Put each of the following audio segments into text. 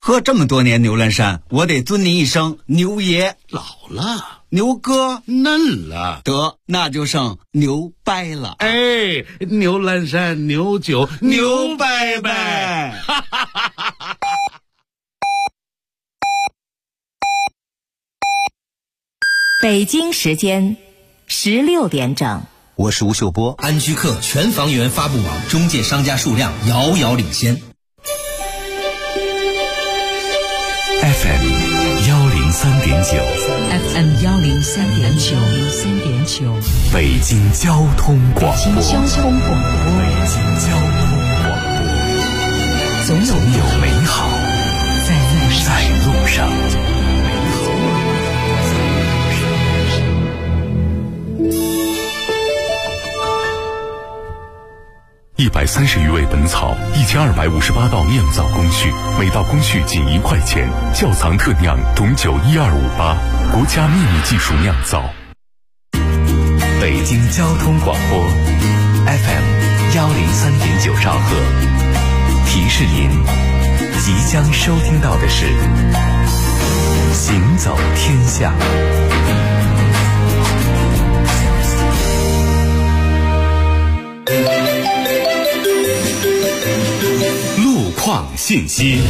喝这么多年牛栏山，我得尊你一声牛爷。 老了， 牛哥嫩了， 得那就剩牛掰了。 哎，牛栏山牛酒牛掰掰。 北京时间16点整， 我是吴秀波。 安居客全房源发布网中介商家数量遥遥领先。 FM 103.9，FM 103.9， 北京交通广播， 北京交通广播，总有美好在路上。 130余味本草，1258道酿造工序，每道工序仅1块钱。窖藏特酿董酒1258，国家秘密技术酿造。 北京交通广播 FM 103.9兆赫，提示您即将收听到的是行走天下。 路况信息。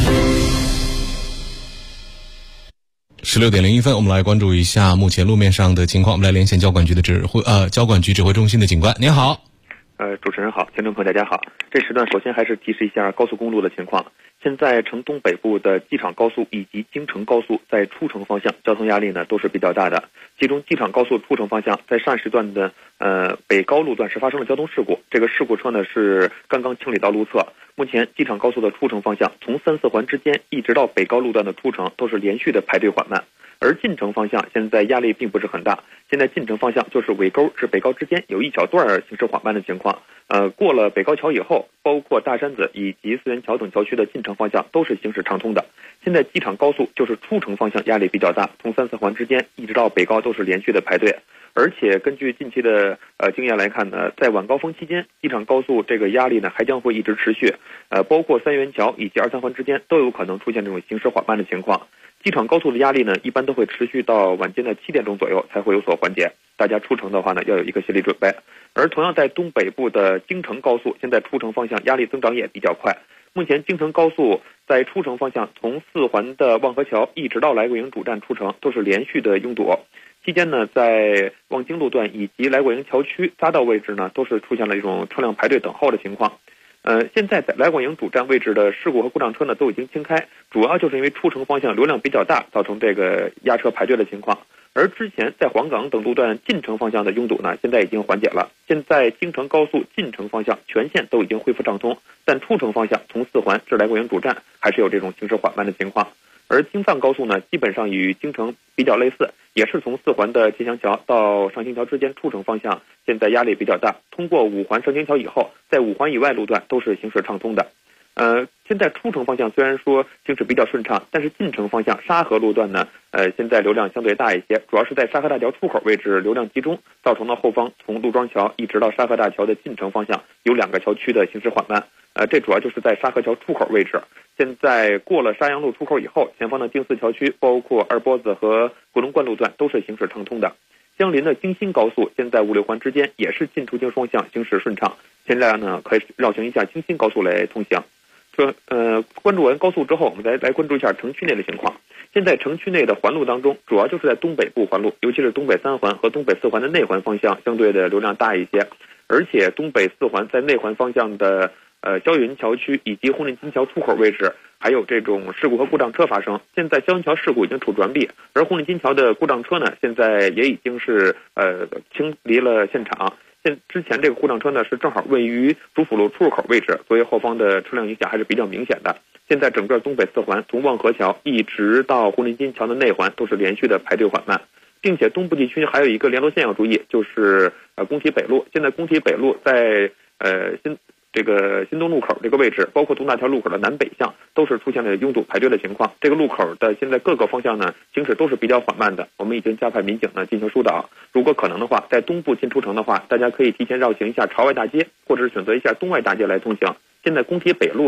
16点01分，我们来关注一下目前路面上的情况。我们来连线交管局指挥中心的警官。您好。 主持人好，听众朋友大家好。这时段首先还是提示一下高速公路的情况。现在城东北部的机场高速以及京承高速在出城方向交通压力呢都是比较大的。其中机场高速出城方向在上时段的北高路段是发生了交通事故，这个事故车呢是刚刚清理到路侧。目前机场高速的出城方向从3、4环之间一直到北高路段的出城都是连续的排队缓慢。而进城方向现在压力并不是很大，现在进城方向就是尾沟至北高之间有一小段行驶缓慢的情况。过了北高桥以后，包括大山子以及四元桥等桥区的进城方向都是行驶畅通的。现在机场高速就是出城方向压力比较大，从3、4环之间一直到北高都是连续的排队。而且根据近期的经验来看呢，在晚高峰期间，机场高速这个压力呢还将会一直持续，包括三元桥以及2、3环之间都有可能出现这种行驶缓慢的情况。机场高速的压力呢一般都会持续到晚间的7点钟左右才会有所缓解，大家出城的话呢要有一个心理准备。而同样在东北部的京承高速，现在出城方向压力增长也比较快。目前京承高速在出城方向从4环的望河桥一直到来过营主站出城都是连续的拥堵，期间呢在望京路段以及来过营桥区匝道位置呢都是出现了一种车辆排队等候的情况。现在在来过营主站位置的事故和故障车呢都已经清开，主要就是因为出城方向流量比较大，造成这个压车排队的情况。而之前在黄岗等路段进城方向的拥堵呢现在已经缓解了，现在京承高速进城方向全线都已经恢复畅通，但出城方向从4环至来过营主站还是有这种行驶缓慢的情况。而京藏高速呢基本上与京承比较类似，也是从4环的吉祥桥到上清桥之间出城方向现在压力比较大，通过5环上清桥以后，在5环以外路段都是行驶畅通的。现在出城方向虽然说行驶比较顺畅，但是进城方向沙河路段呢现在流量相对大一些，主要是在沙河大桥出口位置流量集中，造成了后方从陆庄桥一直到沙河大桥的进城方向有2个桥区的行驶缓慢。这主要就是在沙河桥出口位置。现在过了沙洋路出口以后，前方的京四桥区包括二波子和回龙观路段都是行驶畅通的。相邻的京新高速现在5、6环之间也是进出京双向行驶顺畅，现在呢可以绕行一下京新高速来通行。关注完高速之后，我们来关注一下城区内的情况。现在城区内的环路当中，主要就是在东北部环路，尤其是东北3环和东北4环的内环方向相对的流量大一些，而且东北4环在内环方向的霄云桥区以及红林金桥出口位置还有这种事故和故障车发生。现在霄云桥事故已经处置完毕，而红林金桥的故障车呢现在也已经是清离了现场。之前这个故障车呢是正好位于主辅路出入口位置，所以后方的车辆影响还是比较明显的。现在整个东北4环从望河桥一直到红林金桥的内环都是连续的排队缓慢，并且东部地区还有一个联络线要注意，就是工体北路。现在工体北路在新东路口这个位置，包括东大桥路口的南北向都是出现了拥堵排队的情况。这个路口的现在各个方向呢行驶都是比较缓慢的，我们已经加派民警呢进行疏导。如果可能的话，在东部进出城的话，大家可以提前绕行一下朝外大街，或者是选择一下东外大街来通行。现在工体北路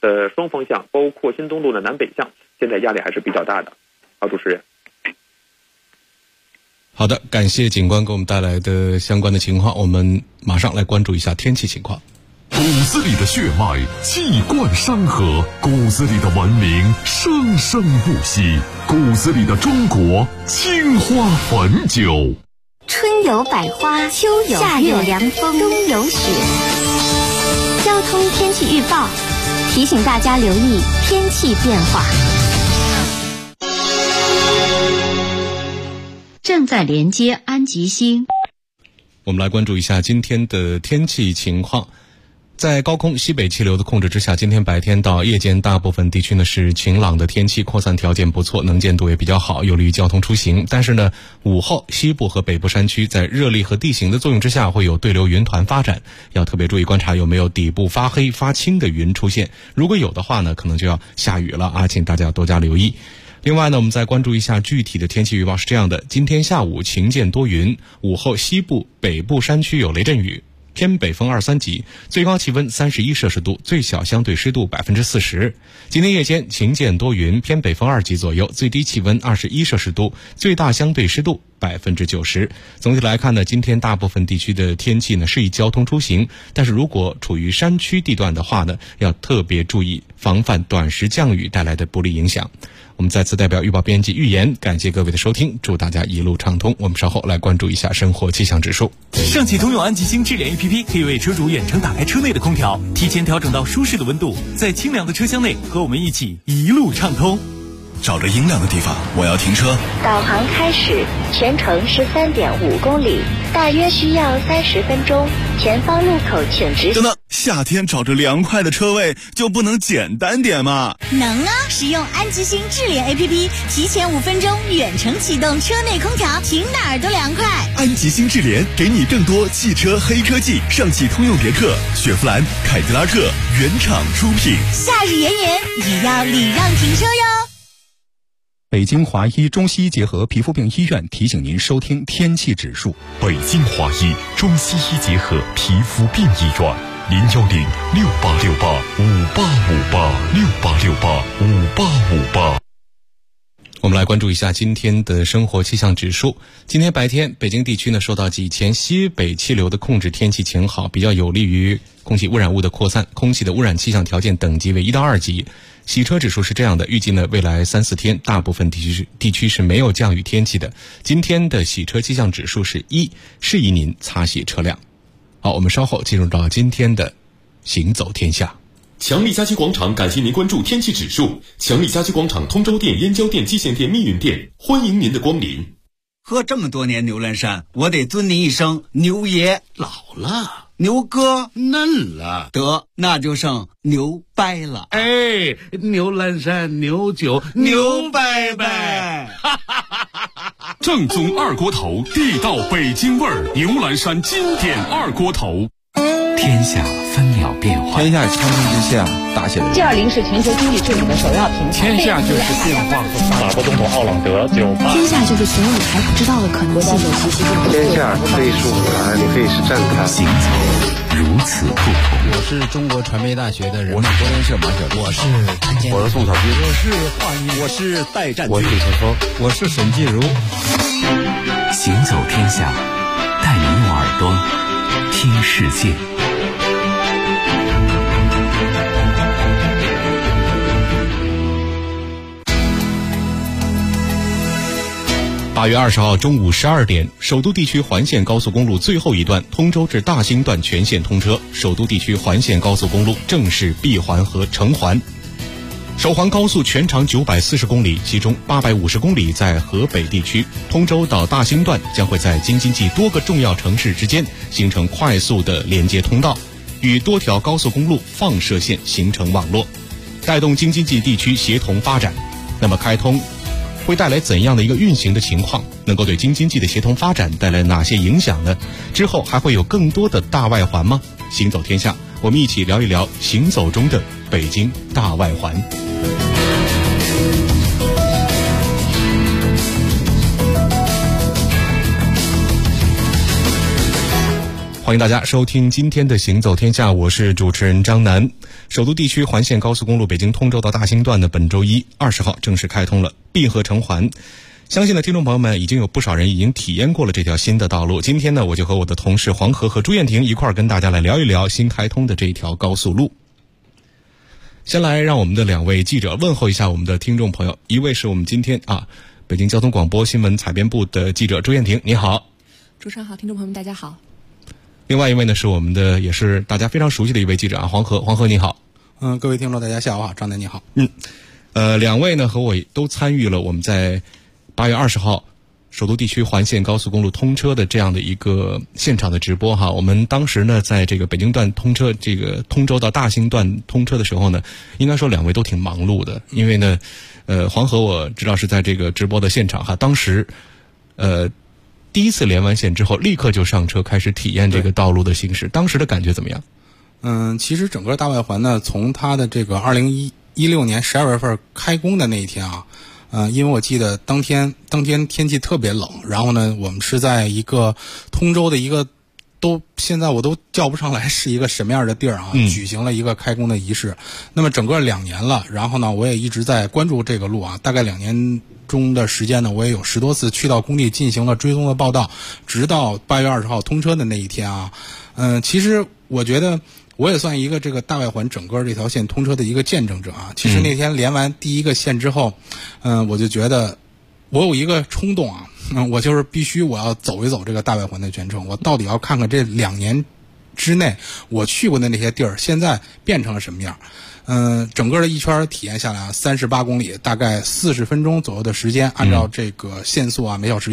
的双方向，包括新东路的南北向，现在压力还是比较大的。好，主持人。 好的，感谢警官给我们带来的相关的情况，我们马上来关注一下天气情况。 骨子里的血脉气贯山河，骨子里的文明生生不息，骨子里的中国青花汾酒。 春有百花，秋有夏有凉风，冬有雪。交通天气预报提醒大家留意天气变化。 正在连接安吉星。 我们来关注一下今天的天气情况。在高空西北气流的控制之下，今天白天到夜间大部分地区呢是晴朗的天气，扩散条件不错，能见度也比较好，有利于交通出行。但是呢，午后西部和北部山区在热力和地形的作用之下，会有对流云团发展，要特别注意观察有没有底部发黑发青的云出现。如果有的话呢，可能就要下雨了啊，请大家多加留意。另外呢，我们再关注一下具体的天气预报是这样的：今天下午晴间多云，午后西部、北部山区有雷阵雨，偏北风2、3级，最高气温31摄氏度，最小相对湿度40%。今天夜间晴间多云，偏北风2级左右，最低气温21摄氏度，最大相对湿度90%。总体来看呢，今天大部分地区的天气呢适宜交通出行，但是如果处于山区地段的话呢，要特别注意防范短时降雨带来的不利影响。我们再次代表预报编辑预言，感谢各位的收听，祝大家一路畅通。我们稍后来关注一下生活气象指数。 上汽通用安吉星智联 APP 可以为车主远程打开车内的空调，提前调整到舒适的温度，在清凉的车厢内和我们一起一路畅通。 找着阴凉的地方，我要停车。 导航开始，全程13.5公里，大约需要30分钟。前方路口请直行。 等等，夏天找着凉快的车位就不能简单点吗？ 能啊！使用安吉星智联 APP， 提前5分钟远程启动车内空调，停哪儿都凉快。 安吉星智联给你更多汽车黑科技，上汽通用别克、雪佛兰、凯迪拉克原厂出品。 夏日炎炎，也要礼让停车哟。 北京华医中西医结合皮肤病医院提醒您收听天气指数。 北京华医中西医结合皮肤病医院，010-6868-5858，6868-5858。 我们来关注一下今天的生活气象指数。今天白天，北京地区呢受到几前西北气流的控制，天气晴好，比较有利于空气污染物的扩散，空气的污染气象条件等级为1到2级。洗车指数是这样的，预计呢未来3、4天大部分地区是没有降雨天气的。今天的洗车气象指数是1，适宜您擦洗车辆。好，我们稍后进入到今天的行走天下。 强力家居广场感谢您关注天气指数。强力家居广场通州店、燕郊店、蓟县店、密云店，欢迎您的光临。 喝这么多年牛栏山，我得尊您一声牛爷。 老了， 牛哥嫩了， 得那就剩牛掰了。 哎，牛栏山牛酒牛掰掰。 正宗二锅头，地道北京味儿，牛栏山经典二锅头。 天下分秒变化， 天下苍生之下，大写的人。 G20是全球经济治理的首要平台。 天下就是变化和发展。 法国总统奥朗德98。 天下就是所有你还不知道的可能性。 天下可以是舞台，也可以是站台。 行走如此不同。 我是中国传媒大学的人，我是国联社马小丽， 我是宋小军， 我是华谊，我是戴占军， 我是陈峰， 我是沈静茹。 行走天下，带你用耳朵听世界。 8月20号中午12点，首都地区环线高速公路最后一段通州至大兴段全线通车，首都地区环线高速公路正式闭环和成环。首环高速全长940公里，其中850公里在河北地区，通州到大兴段将会在京津冀多个重要城市之间形成快速的连接通道，与多条高速公路放射线形成网络，带动京津冀地区协同发展。那么开通会带来怎样的一个运行的情况？能够对京津冀的协同发展带来哪些影响呢？之后还会有更多的大外环吗？行走天下，我们一起聊一聊行走中的北京大外环。 欢迎大家收听今天的行走天下，我是主持人张楠。首都地区环线高速公路北京通州到大兴段的本周一20号正式开通了闭合成环。相信呢，听众朋友们已经有不少人已经体验过了这条新的道路。今天呢，我就和我的同事黄河和朱艳婷一块儿跟大家来聊一聊新开通的这一条高速路。先来让我们的两位记者问候一下我们的听众朋友，一位是我们今天北京交通广播新闻采编部的记者朱艳婷，你好。 主持人好，听众朋友们大家好。 另外一位呢是我们的也是大家非常熟悉的一位记者黄河你好。 各位听众大家下午好，张楠你好。 两位呢和我都参与了我们在8月20号首都地区环线高速公路通车的这样的一个现场的直播哈。我们当时呢在这个北京段通车，这个通州到大兴段通车的时候呢，应该说两位都挺忙碌的，因为呢黄河我知道是在这个直播的现场哈，当时第一次连完线之后立刻就上车开始体验这个道路的行驶，当时的感觉怎么样？ 其实整个大外环呢，从它的这个2016年12月份开工的那一天因为我记得当天天气特别冷，然后呢我们是在一个通州的一个现在我都叫不上来是一个什么样的地儿举行了一个开工的仪式。那么整个2年了，然后呢我也一直在关注这个路大概2年中的时间呢，我也有10多次去到工地进行了追踪的报道，直到8月20号通车的那一天其实我觉得我也算一个这个大外环整个这条线通车的一个见证者其实那天连完第一个线之后我就觉得我有一个冲动我就是必须我要走一走这个大外环的全程，我到底要看看这2年之内我去过的那些地儿现在变成了什么样。整个的一圈体验下来38公里，大概40分钟左右的时间，按照这个限速每小时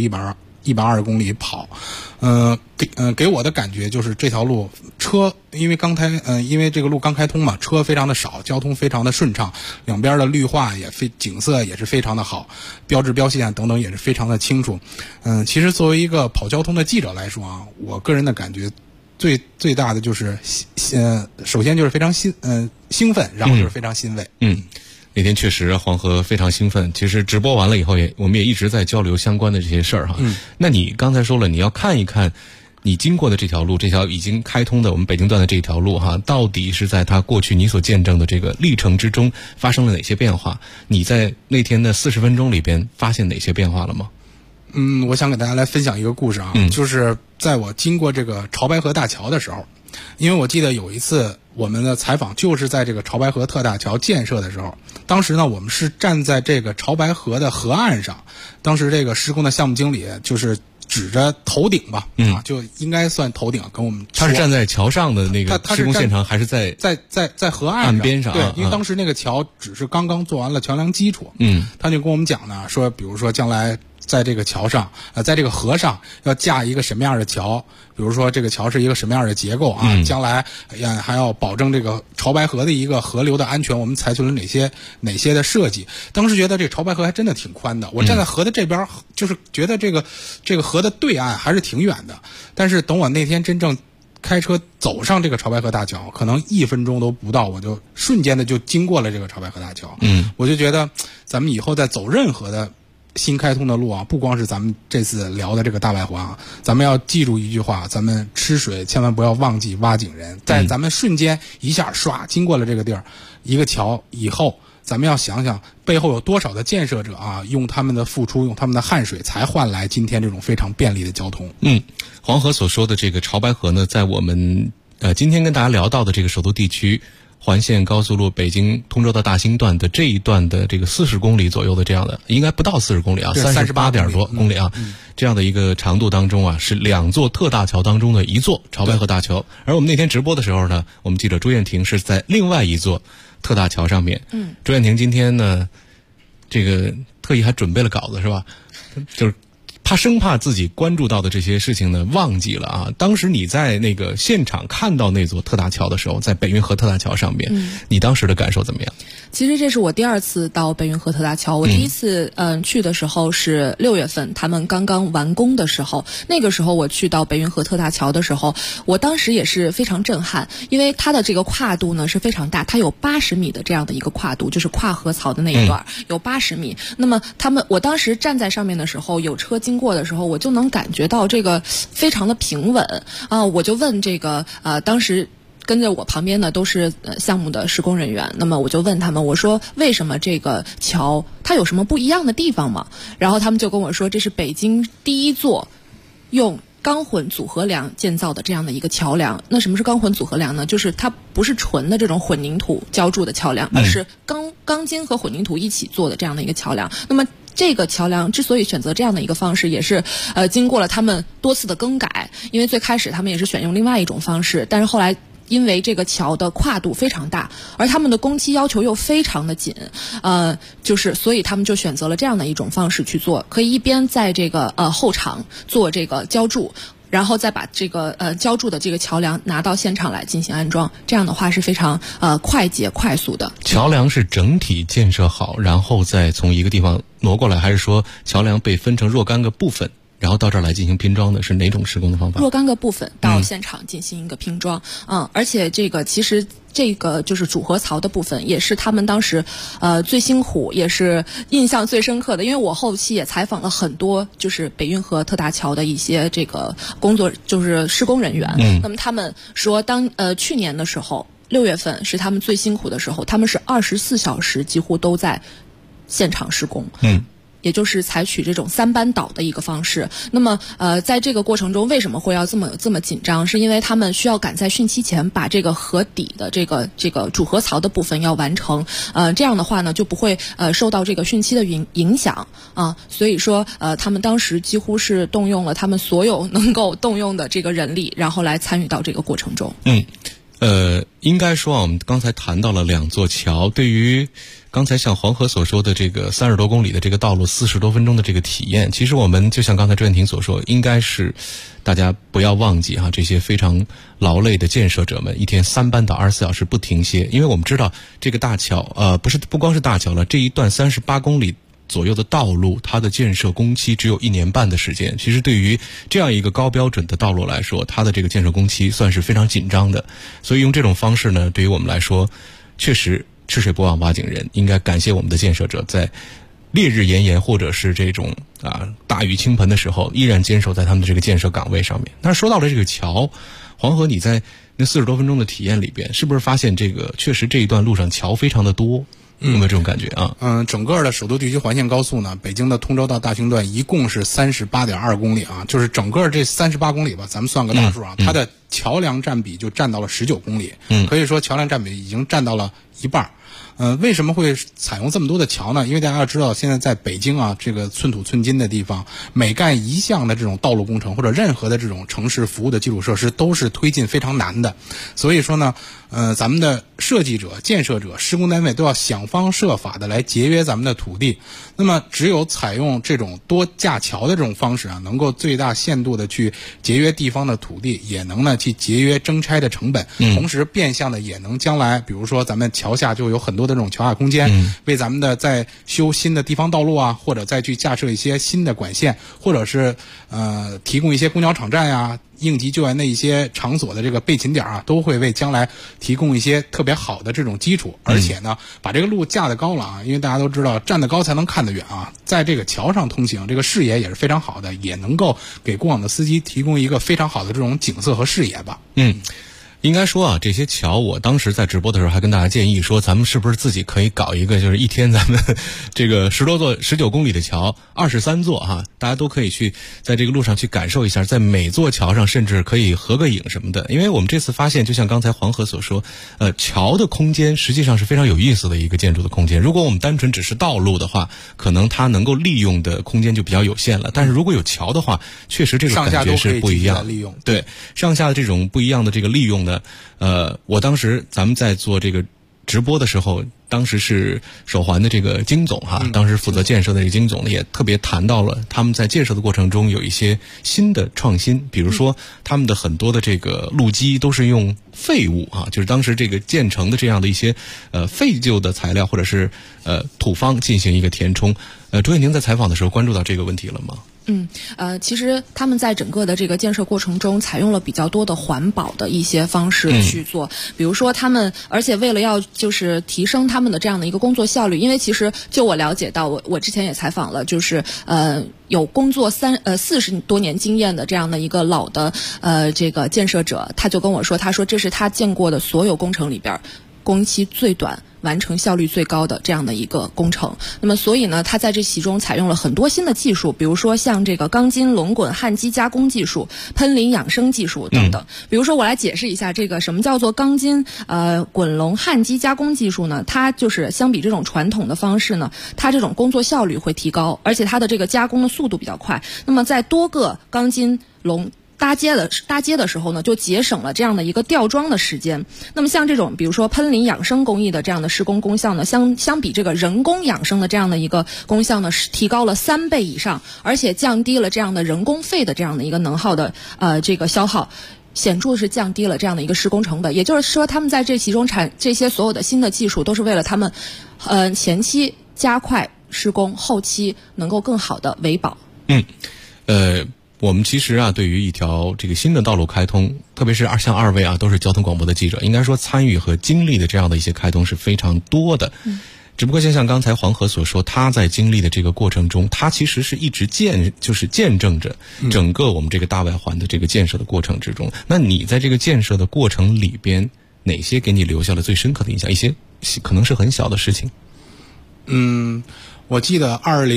120公里跑。给我的感觉就是这条路车因为这个路刚开通嘛，车非常的少，交通非常的顺畅，两边的绿化景色也是非常的好，标志标线等等也是非常的清楚。其实作为一个跑交通的记者来说我个人的感觉最大的就是首先就是非常兴奋，然后就是非常欣慰。 那天确实黄河非常兴奋，其实直播完了以后我们也一直在交流相关的这些事儿那你刚才说了你要看一看你经过的这条路，这条已经开通的我们北京段的这条路到底是在它过去你所见证的这个历程之中发生了哪些变化？你在那天的40分钟里边发现哪些变化了吗？ 我想给大家来分享一个故事就是在我经过这个潮白河大桥的时候，因为我记得有一次我们的采访就是在这个潮白河特大桥建设的时候，当时呢我们是站在这个潮白河的河岸上，当时这个施工的项目经理就是指着头顶吧就应该算头顶跟我们说， 他是站在桥上的那个施工现场还是在河岸岸边上？ 对，因为当时那个桥只是刚刚做完了桥梁基础他就跟我们讲呢，说比如说将来在这个桥上在这个河上要架一个什么样的桥，比如说这个桥是一个什么样的结构将来还要保证这个潮白河的一个河流的安全，我们采取了哪些的设计。当时觉得这个潮白河还真的挺宽的，我站在河的这边就是觉得这个河的对岸还是挺远的，但是等我那天真正开车走上这个潮白河大桥，可能1分钟都不到，我就瞬间的就经过了这个潮白河大桥我就觉得咱们以后再走任何的新开通的路不光是咱们这次聊的这个大外环咱们要记住一句话，咱们吃水千万不要忘记挖井人。在咱们瞬间一下刷经过了这个地儿一个桥以后，咱们要想想背后有多少的建设者用他们的付出，用他们的汗水才换来今天这种非常便利的交通。 黄河所说的这个潮白河呢，在我们今天跟大家聊到的这个首都地区环线高速路北京通州到大兴段的这一段的这个40公里左右的这样的，应该不到40公里38点多公里这样的一个长度当中是2座特大桥当中的一座潮白河大桥。而我们那天直播的时候呢，我们记者朱艳婷是在另外一座特大桥上面。朱艳婷今天呢这个特意还准备了稿子是吧？就是生怕自己关注到的这些事情呢忘记了当时你在那个现场看到那座特大桥的时候，在北运河特大桥上面你当时的感受怎么样？ 其实这是我第2次到北运河特大桥，我第一次去的时候是6月份他们刚刚完工的时候，那个时候我去到北运河特大桥的时候，我当时也是非常震撼，因为它的这个跨度呢是非常大，它有80米的这样的一个跨度，就是跨河槽的那一段有80米。那么我当时站在上面的时候，有车经过的时候，我就能感觉到这个非常的平稳啊。我就问这个当时跟着我旁边的都是项目的施工人员，那么我就问他们，我说为什么这个桥它有什么不一样的地方吗？然后他们就跟我说，这是北京第一座用钢混组合梁建造的这样的一个桥梁。那什么是钢混组合梁呢？就是它不是纯的这种混凝土浇筑的桥梁，而是钢筋和混凝土一起做的这样的一个桥梁。那么这个桥梁之所以选择这样的一个方式，也是经过了他们多次的更改。因为最开始他们也是选用另外一种方式，但是后来因为这个桥的跨度非常大，而他们的工期要求又非常的紧，所以他们就选择了这样的一种方式去做，可以一边在这个后场做这个浇筑，然后再把这个浇筑的这个桥梁拿到现场来进行安装，这样的话是非常快捷快速的。 桥梁是整体建设好，然后再从一个地方挪过来，还是说桥梁被分成若干个部分，然后到这儿来进行拼装的，是哪种施工的方法？ 若干个部分到现场进行一个拼装，而且其实这个就是主河槽的部分，也是他们当时最辛苦，也是印象最深刻的。因为我后期也采访了很多就是北运河特大桥的一些这个工作，就是施工人员。那么他们说，去年的时候6月份是他们最辛苦的时候，他们是24小时几乎都在现场施工。也就是采取这种3班倒的一个方式。那么在这个过程中为什么会要这么紧张，是因为他们需要赶在汛期前把这个河底的这个主河槽的部分要完成，这样的话呢就不会受到这个汛期的影响啊。所以说他们当时几乎是动用了他们所有能够动用的这个人力，然后来参与到这个过程中。 应该说我们刚才谈到了2座桥，对于刚才像黄河所说的这个30多公里的这个道路40多分钟的这个体验，其实我们就像刚才周燕婷所说，应该是大家不要忘记这些非常劳累的建设者们一天3班倒24小时不停歇。因为我们知道这个大桥不光是大桥了，这一段38公里左右的道路，它的建设工期只有1年半的时间。其实对于这样一个高标准的道路来说，它的这个建设工期算是非常紧张的。所以用这种方式呢，对于我们来说确实吃水不忘挖井人，应该感谢我们的建设者在烈日炎炎或者是这种大雨倾盆的时候，依然坚守在他们的这个建设岗位上面。那说到了这个桥，黄河你在那40多分钟的体验里边，是不是发现这个确实这一段路上桥非常的多？有没有这种感觉啊？ 整个的首都地区环线高速呢，北京的通州到大兴段一共是38.2公里啊，就是整个这38公里吧，咱们算个大数啊，它的桥梁占比就占到了19公里，可以说桥梁占比已经占到了一半。为什么会采用这么多的桥呢？因为大家要知道，现在在北京啊，这个寸土寸金的地方，每干一项的这种道路工程或者任何的这种城市服务的基础设施都是推进非常难的。所以说呢，咱们的设计者、建设者、施工单位都要想方设法的来节约咱们的土地。那么只有采用这种多架桥的这种方式啊，能够最大限度的去节约地方的土地，也能呢去节约征拆的成本，同时变相的也能将来，比如说咱们桥下就有很多的这种桥下空间，为咱们的在修新的地方道路啊，或者再去架设一些新的管线，或者是提供一些公交场站呀、应急救援的一些场所的这个备勤点啊，都会为将来提供一些特别好的这种基础。而且呢，把这个路架得高了啊，因为大家都知道站得高才能看得远啊，在这个桥上通行，这个视野也是非常好的，也能够给过往的司机提供一个非常好的这种景色和视野吧。 应该说这些桥，我当时在直播的时候还跟大家建议说，咱们是不是自己可以搞一个，就是一天咱们这个10多座19公里的桥，23座大家都可以去在这个路上去感受一下，在每座桥上甚至可以合个影什么的。因为我们这次发现，就像刚才黄河所说，桥的空间实际上是非常有意思的一个建筑的空间。如果我们单纯只是道路的话，可能它能够利用的空间就比较有限了。但是如果有桥的话，确实这个感觉是不一样。对，上下的这种不一样的这个利用呢，我当时咱们在做这个直播的时候，当时是手环的这个金总当时负责建设的这个金总呢，也特别谈到了他们在建设的过程中有一些新的创新，比如说他们的很多的这个路基都是用废物就是当时这个建成的这样的一些废旧的材料或者是土方进行一个填充。周燕婷在采访的时候关注到这个问题了吗？ 其实他们在整个的这个建设过程中，采用了比较多的环保的一些方式去做，比如说他们，而且为了要就是提升他们的这样的一个工作效率，因为其实就我了解到，我之前也采访了，就是有工作40多年经验的这样的一个老的这个建设者，他就跟我说，他说这是他见过的所有工程里边工期最短、完成效率最高的这样的一个工程。那么所以呢，它在这其中采用了很多新的技术，比如说像这个钢筋轮滚焊基加工技术、喷淋养生技术等等。比如说我来解释一下这个什么叫做钢筋滚轮焊基加工技术呢？它就是相比这种传统的方式呢，它这种工作效率会提高，而且它的这个加工的速度比较快。那么在多个钢筋笼搭接的时候呢，就节省了这样的一个吊装的时间。那么像这种比如说喷淋养生工艺的这样的施工功效呢，相比这个人工养生的这样的一个功效呢，是提高了3倍以上，而且降低了这样的人工费的这样的一个能耗的这个消耗，显著是降低了这样的一个施工成本。也就是说，他们在这其中这些所有的新的技术，都是为了他们前期加快施工，后期能够更好的维保。 我们其实对于一条这个新的道路开通，特别是像二位都是交通广播的记者，应该说参与和经历的这样的一些开通是非常多的。只不过像刚才黄河所说，他在经历的这个过程中，他其实是一直见证着整个我们这个大外环的这个建设的过程之中。那你在这个建设的过程里边，哪些给你留下了最深刻的印象？一些可能是很小的事情。 我记得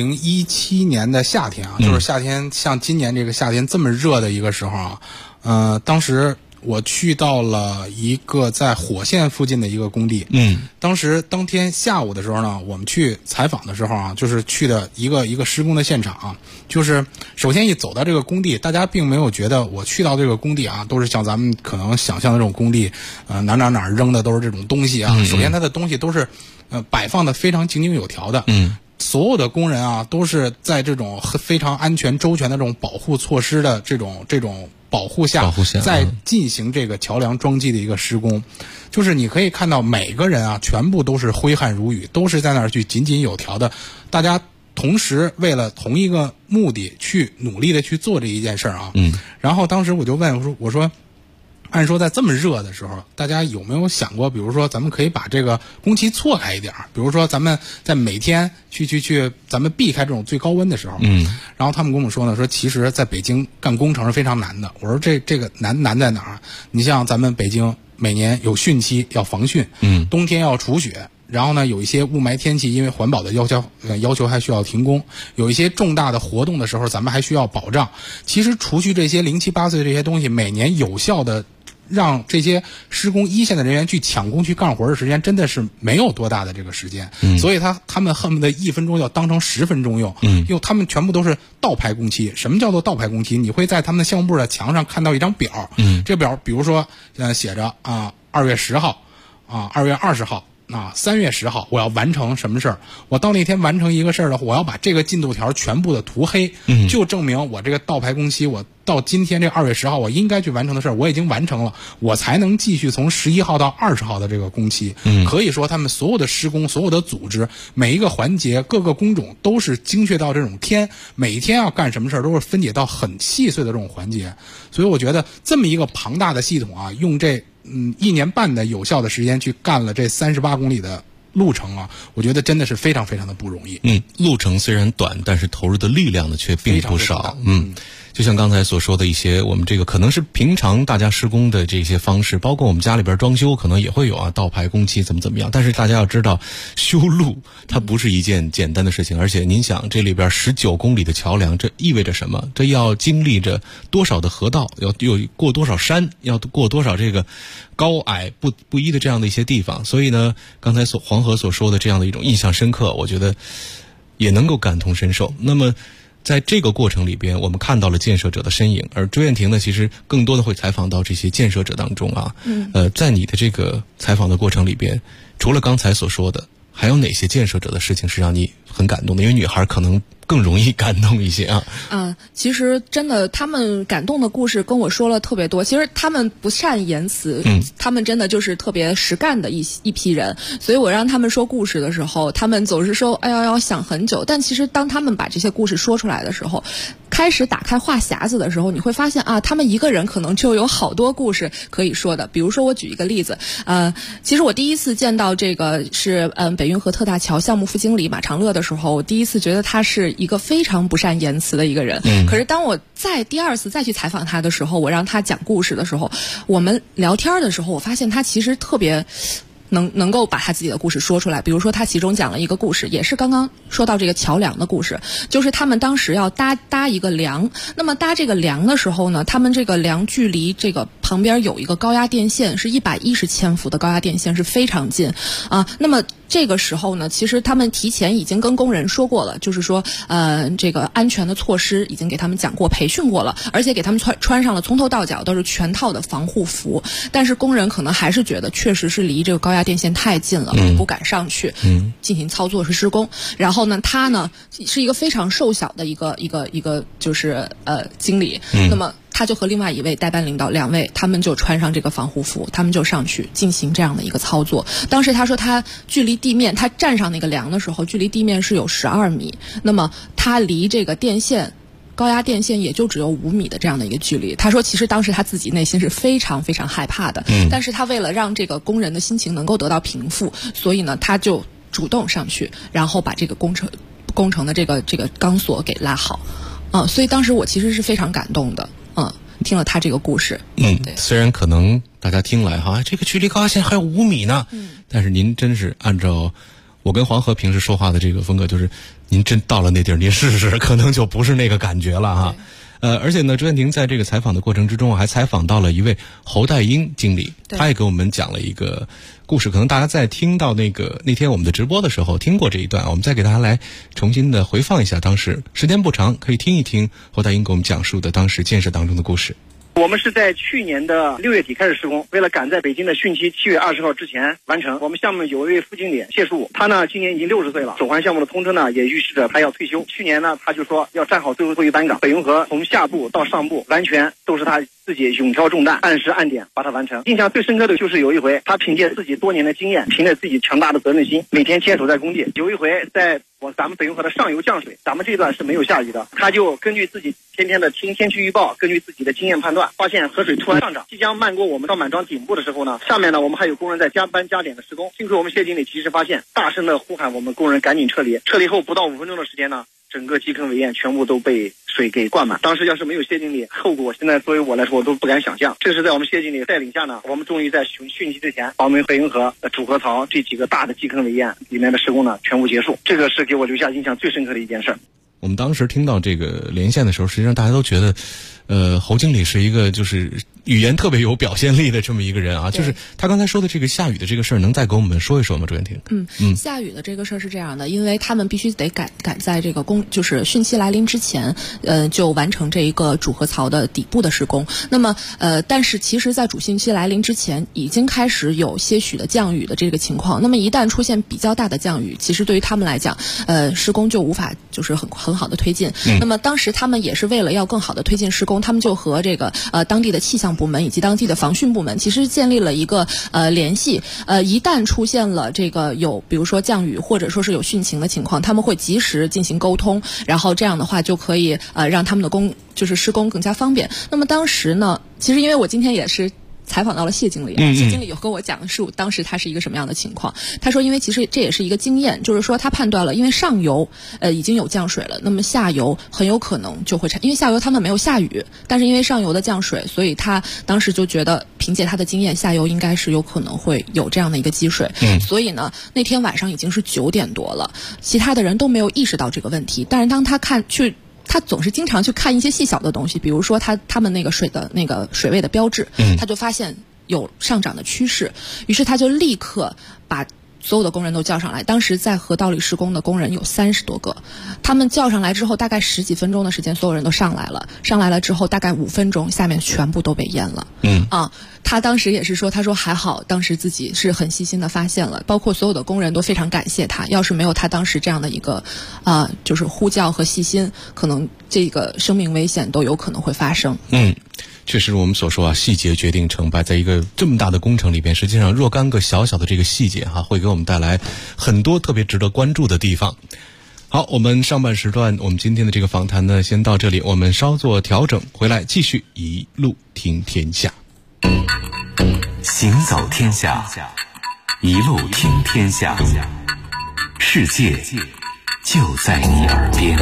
2017年的夏天就是夏天，像今年这个夏天这么热的一个时候当时我去到了一个在火线附近的一个工地。当天下午的时候呢，我们去采访的时候就是去的一个施工的现场就是首先一走到这个工地，大家并没有觉得我去到这个工地都是像咱们可能想象的这种工地，哪扔的都是这种东西首先它的东西都是摆放的非常井井有条的。所有的工人都是在这种非常安全周全的这种保护措施的这种保护下在进行这个桥梁桩基的一个施工。就是你可以看到每个人全部都是挥汗如雨，都是在那儿去井井有条的，大家同时为了同一个目的去努力的去做这一件事然后当时我就问我说按说在这么热的时候，大家有没有想过，比如说咱们可以把这个工期错开一点，比如说咱们在每天去咱们避开这种最高温的时候。然后他们跟我说呢，说其实在北京干工程是非常难的。我说这个难在哪儿？你像咱们北京每年有汛期要防汛，冬天要除雪，然后呢有一些雾霾天气，因为环保的要求还需要停工，有一些重大的活动的时候咱们还需要保障。其实除去这些0、7、8岁的这些东西，每年有效的让这些施工一线的人员去抢工去干活的时间真的是没有多大的这个时间。所以他们恨不得1分钟要当成10分钟用。因为他们全部都是倒排工期。什么叫做倒排工期？你会在他们的项目部的墙上看到一张表，这表比如说写着2月10号2月20号3月10号我要完成什么事儿，我到那天完成一个事儿的话，我要把这个进度条全部的涂黑，就证明我这个倒排工期，我到今天这2月10号我应该去完成的事儿我已经完成了，我才能继续从11号到20号的这个工期。可以说他们所有的施工，所有的组织，每一个环节，各个工种都是精确到这种每一天要干什么事儿都是分解到很细碎的这种环节。所以我觉得这么一个庞大的系统用这1年半的有效的时间去干了这38公里的路程我觉得真的是非常非常的不容易。 路程虽然短，但是投入的力量呢却并不少。就像刚才所说的一些，我们这个可能是平常大家施工的这些方式，包括我们家里边装修可能也会有倒排工期怎么样。但是大家要知道，修路它不是一件简单的事情，而且您想这里边19公里的桥梁，这意味着什么？这要经历着多少的河道，要过多少山，要过多少这个高矮不一的这样的一些地方。所以呢，刚才黄河所说的这样的一种印象深刻，我觉得也能够感同身受。那么在这个过程里边，我们看到了建设者的身影，而朱燕婷呢，其实更多的会采访到这些建设者当中在你的这个采访的过程里边，除了刚才所说的，还有哪些建设者的事情是让你很感动的？因为女孩可能更容易感动一些其实真的他们感动的故事跟我说了特别多。其实他们不善言辞，他们真的就是特别实干的一批人，所以我让他们说故事的时候，他们总是说哎呀要想很久，但其实当他们把这些故事说出来的时候， 开始打开话匣子的时候，你会发现啊，他们一个人可能就有好多故事可以说的。比如说我举一个例子，其实我第一次见到这个是北运河特大桥项目副经理马长乐的时候，我第一次觉得他是一个非常不善言辞的一个人。可是当我第二次再去采访他的时候，我让他讲故事的时候，我们聊天的时候，我发现他其实特别能够把他自己的故事说出来。比如说他其中讲了一个故事，也是刚刚说到这个桥梁的故事，就是他们当时要搭一个梁，那么搭这个梁的时候呢，他们这个梁距离这个旁边有一个高压电线，是110千伏的高压电线，是非常近啊。那么这个时候呢，其实他们提前已经跟工人说过了，就是说这个安全的措施已经给他们讲过，培训过了，而且给他们穿上了从头到脚都是全套的防护服。但是工人可能还是觉得确实是离这个高压电线太近了，不敢上去进行操作是施工。然后呢，他呢是一个非常瘦小的一个就是经理，那么他就和另外一位代班领导2位，他们就穿上这个防护服，他们就上去进行这样的一个操作。当时他说他距离地面，他站上那个梁的时候，距离地面是有12米，那么他离这个电线高压电线也就只有5米的这样的一个距离。他说其实当时他自己内心是非常非常害怕的，但是他为了让这个工人的心情能够得到平复，所以呢他就主动上去，然后把这个工程的这个钢索给拉好。所以当时我其实是非常感动的，听了他这个故事。 虽然可能大家听来哈，这个距离高压线还有5米呢，但是您真是按照我跟黄河平时说话的这个风格，就是您真到了那地儿，您试试，可能就不是那个感觉了哈。而且呢，朱燕婷在这个采访的过程之中，还采访到了一位侯代英经理，他也给我们讲了一个故事。可能大家在听到那天我们的直播的时候听过这一段，我们再给大家来重新的回放一下，当时时间不长，可以听一听侯代英给我们讲述的当时建设当中的故事。 我们是在去年的6月底开始施工，为了赶在北京的汛期7月20号之前完成。我们项目有一位副经理谢树，他呢今年已经60岁了，首环项目的通车呢也预示着他要退休。去年呢他就说要站好最后一班岗，北运河从下部到上部完全都是他自己勇挑重担，按时按点把它完成。印象最深刻的就是有一回，他凭借自己多年的经验，凭着自己强大的责任心，每天坚守在工地。有一回在咱们北运河的上游降水，咱们这段是没有下雨的，他就根据自己天天的听天气预报，根据自己的经验判断，发现河水突然上涨，即将漫过我们到满桩顶部的时候呢，上面呢我们还有工人在加班加点的施工。幸亏我们谢经理及时发现，大声的呼喊我们工人赶紧撤离。撤离后不到5分钟的时间呢，整个基坑围堰全部都被水给灌满。当时要是没有谢经理，后果现在作为我来说我都不敢想象。这是在我们谢经理带领下呢，我们终于在汛期之前把我们北运河主河槽这几个大的基坑围堰里面的施工呢全部结束。这个是给我留下印象最深刻的一件事。 我们当时听到这个连线的时候，实际上大家都觉得侯经理是一个就是语言特别有表现力的这么一个人啊。就是他刚才说的这个下雨的这个事儿，能再给我们说一说吗？朱燕婷。 下雨的这个事儿是这样的，因为他们必须得赶在这个就是汛期来临之前，就完成这一个主河槽的底部的施工。那么但是其实在主汛期来临之前，已经开始有些许的降雨的这个情况。那么一旦出现比较大的降雨，其实对于他们来讲，施工就无法就是很好的推进。那么当时他们也是为了要更好的推进施工，他们就和这个当地的气象部门以及当地的防汛部门其实建立了一个联系。一旦出现了这个有比如说降雨或者说是有汛情的情况，他们会及时进行沟通，然后这样的话就可以让他们的就是施工更加方便。那么当时呢，其实因为我今天也是采访到了谢经理，谢经理有跟我讲述当时他是一个什么样的情况。他说因为其实这也是一个经验，就是说他判断了因为上游已经有降水了，那么下游很有可能就会因为下游他们没有下雨，但是因为上游的降水，所以他当时就觉得凭借他的经验，下游应该是有可能会有这样的一个积水。所以呢那天晚上已经是9点多了，其他的人都没有意识到这个问题。但是当他总是经常去看一些细小的东西，比如说他们那个水的那个水位的标志，他就发现有上涨的趋势，于是他就立刻把所有的工人都叫上来。当时在河道里施工的工人有30多个，他们叫上来之后，大概10几分钟的时间，所有人都上来了。上来了之后，大概5分钟，下面全部都被淹了。他当时也是说，他说还好，当时自己是很细心的发现了，包括所有的工人都非常感谢他。要是没有他当时这样的一个就是呼叫和细心，可能这个生命危险都有可能会发生。 确实我们所说啊，细节决定成败。在一个这么大的工程里边，实际上若干个小小的这个细节会给我们带来很多特别值得关注的地方。 好，我们上半时段我们今天的这个访谈呢先到这里，我们稍作调整，回来继续一路听天下。 行走天下，一路听天下，世界就在你耳边。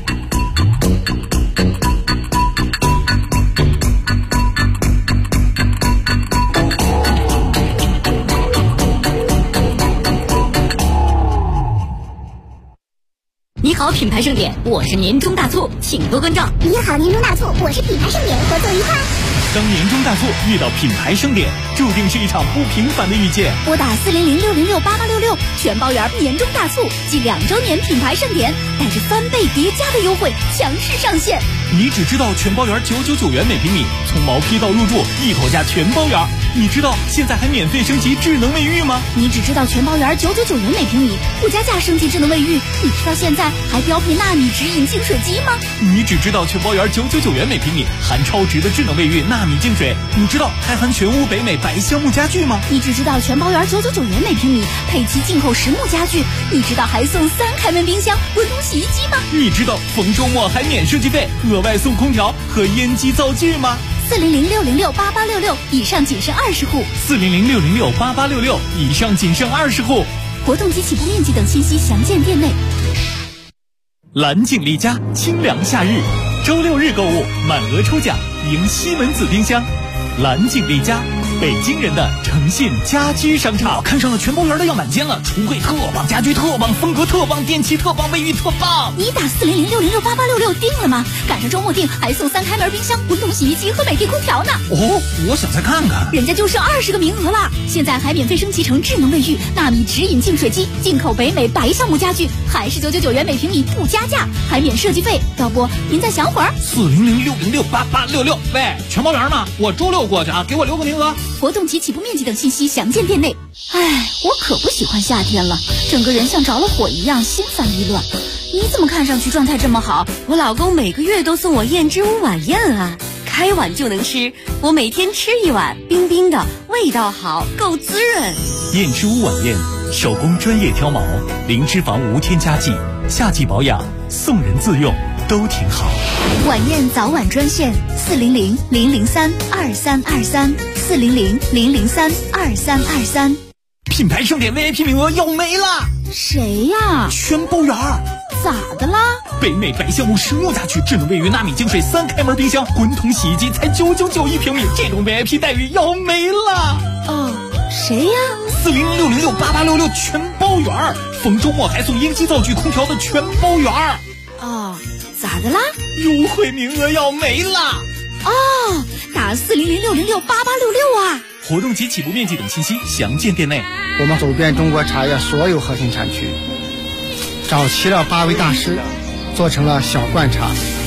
你好，品牌盛典，我是年终大促，请多关照。 你好，年终大促，我是品牌盛典，合作愉快。 当年终大促遇到品牌盛典，注定是一场不平凡的遇见。 拨打400-606-8866，全包圆年终大促暨2周年品牌盛典，带着翻倍叠加的优惠强势上线。 你只知道全包圆999元每平米，从毛坯到入住一口价全包圆。你知道现在还免费升级智能卫浴吗？ 你只知道全包圆999元每平米，不加价升级智能卫浴。你知道现在还标配纳米直饮净水机吗？ 你只知道全包圆999元每平米，含超值的智能卫浴纳米净水。你知道还含全屋北美白橡木家具吗？ 你只知道全包圆999元每平米，配齐进口实木家具。你知道还送3开门冰箱、温通洗衣机吗？ 你知道逢周末还免设计费，额外送空调和烟机灶具吗 ？400-606-8866，以上仅剩20户。 400-606-8866，以上仅剩20户。 活动及起步面积等信息详见店内。 蓝景丽家清凉夏日，周6日购物满额抽奖，赢西门子冰箱。蓝景丽家，北京人的诚信家居商场。我看上了全包圆的样板间了，橱柜特棒，家居特棒，风格特棒，电器特棒，卫浴特棒。 你打400-606-8866定了吗？赶上周末定还送3开门冰箱、温通洗衣机和美的空调呢。 哦，我想再看看。 人家就剩20个名额了，现在还免费升级成智能卫浴、纳米直饮净水机，进口北美白橡木家具，还是999元每平米不加价，还免设计费。要不您再想会儿 ？400-606-8866。喂，全包圆吗？我周6过去啊，给我留个名额。 活动及起步面积等信息详见店内。哎，我可不喜欢夏天了，整个人像着了火一样，心烦意乱。你怎么看上去状态这么好？ 我老公每个月都送我燕之屋晚宴啊，开碗就能吃，我每天吃一碗，冰冰的，味道好，够滋润。 燕之屋晚宴，手工专业挑毛，零脂肪无添加剂，夏季保养，送人自用都挺好。 晚宴早晚专线400-003-2323，400-003-2323。 品牌盛典 VIP 名额要没了。 谁呀？ 全包圆。 咋的啦？ 北美白橡木实木家具、智能卫浴、纳米净水、3开门冰箱、滚筒洗衣机才999一平米，这种 VIP 待遇要没了。 哦，谁呀 ？400-606-8866全包圆，逢周末还送烟机灶具、空调的全包圆。 哦，咋的啦？ 优惠名额要没了。 哦，打400-606-8866啊。 活动及起步面积等信息详见店内。 我们走遍中国茶叶所有核心产区，找齐了8位大师，做成了小罐茶。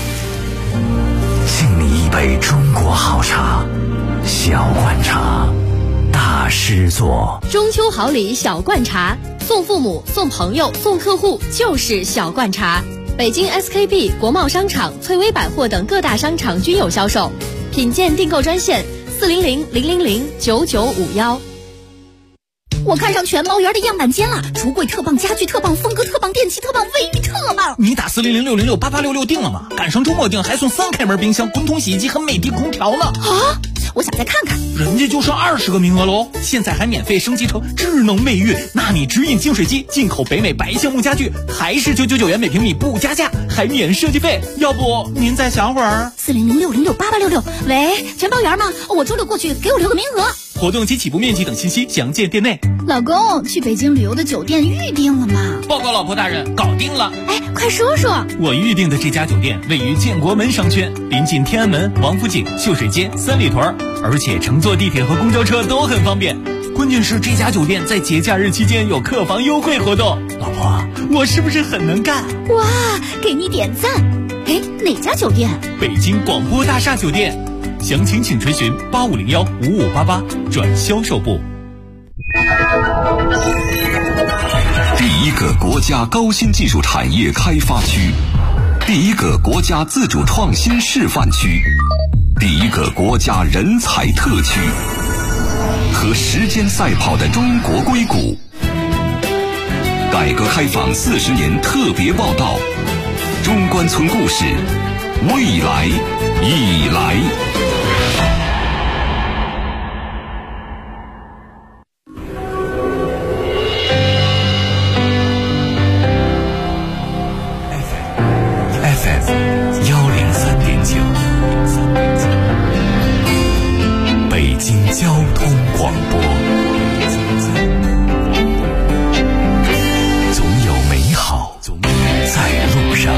敬你一杯中国好茶，小罐茶，大师做。 中秋好礼小罐茶，送父母、送朋友、送客户就是小罐茶。北京 SKP、国贸商场、翠微百货等各大商场均有销售。品鉴订购专线400-000-9951。 我看上全包圆的样板间了，橱柜特棒，家具特棒，风格特棒，电器特棒，卫浴特棒。 你打400-606-8866定了吗？赶上周末定还送3开门冰箱、滚筒洗衣机和美的空调呢。 啊！我想再看看。 人家就剩20个名额喽，现在还免费升级成智能卫浴、纳米直饮净水机，进口北美白橡木家具，还是999元每平米不加价，还免设计费。要不您再想会儿 ？400-606-8866。喂，全包圆吗？我周6过去，给我留个名额。 活动及起步面积等信息详见店内。 老公，去北京旅游的酒店预定了吗？ 报告老婆大人，搞定了。 哎，快说说。 我预定的这家酒店位于建国门商圈，临近天安门、王府井、秀水街、三里屯，而且乘坐地铁和公交车都很方便。关键是这家酒店在节假日期间有客房优惠活动。老婆，我是不是很能干？ 哇，给你点赞。哎，哪家酒店？ 北京广播大厦酒店。详情请垂询8501-5588转销售部。 第一个国家高新技术产业开发区，第一个国家自主创新示范区，第一个国家人才特区，和时间赛跑的中国硅谷， 改革开放40年特别报道，中关村故事，未来已来。 FM 103.9，北京交通广播。总有美好在路上。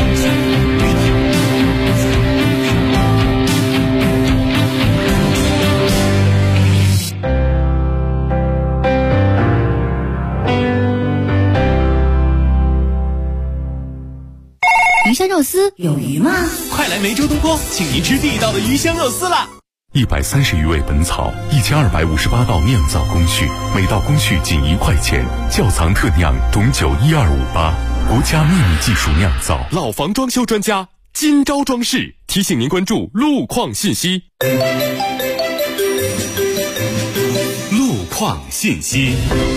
鱼香肉丝有鱼吗？ 快来梅州东坡，请您吃地道的鱼香肉丝啦 ！130余味本草，1258道酿造工序，每道工序仅1块钱。窖藏特酿董酒12588，国家秘密技术酿造。 老房装修专家金招装饰提醒您关注路况信息。 路况信息。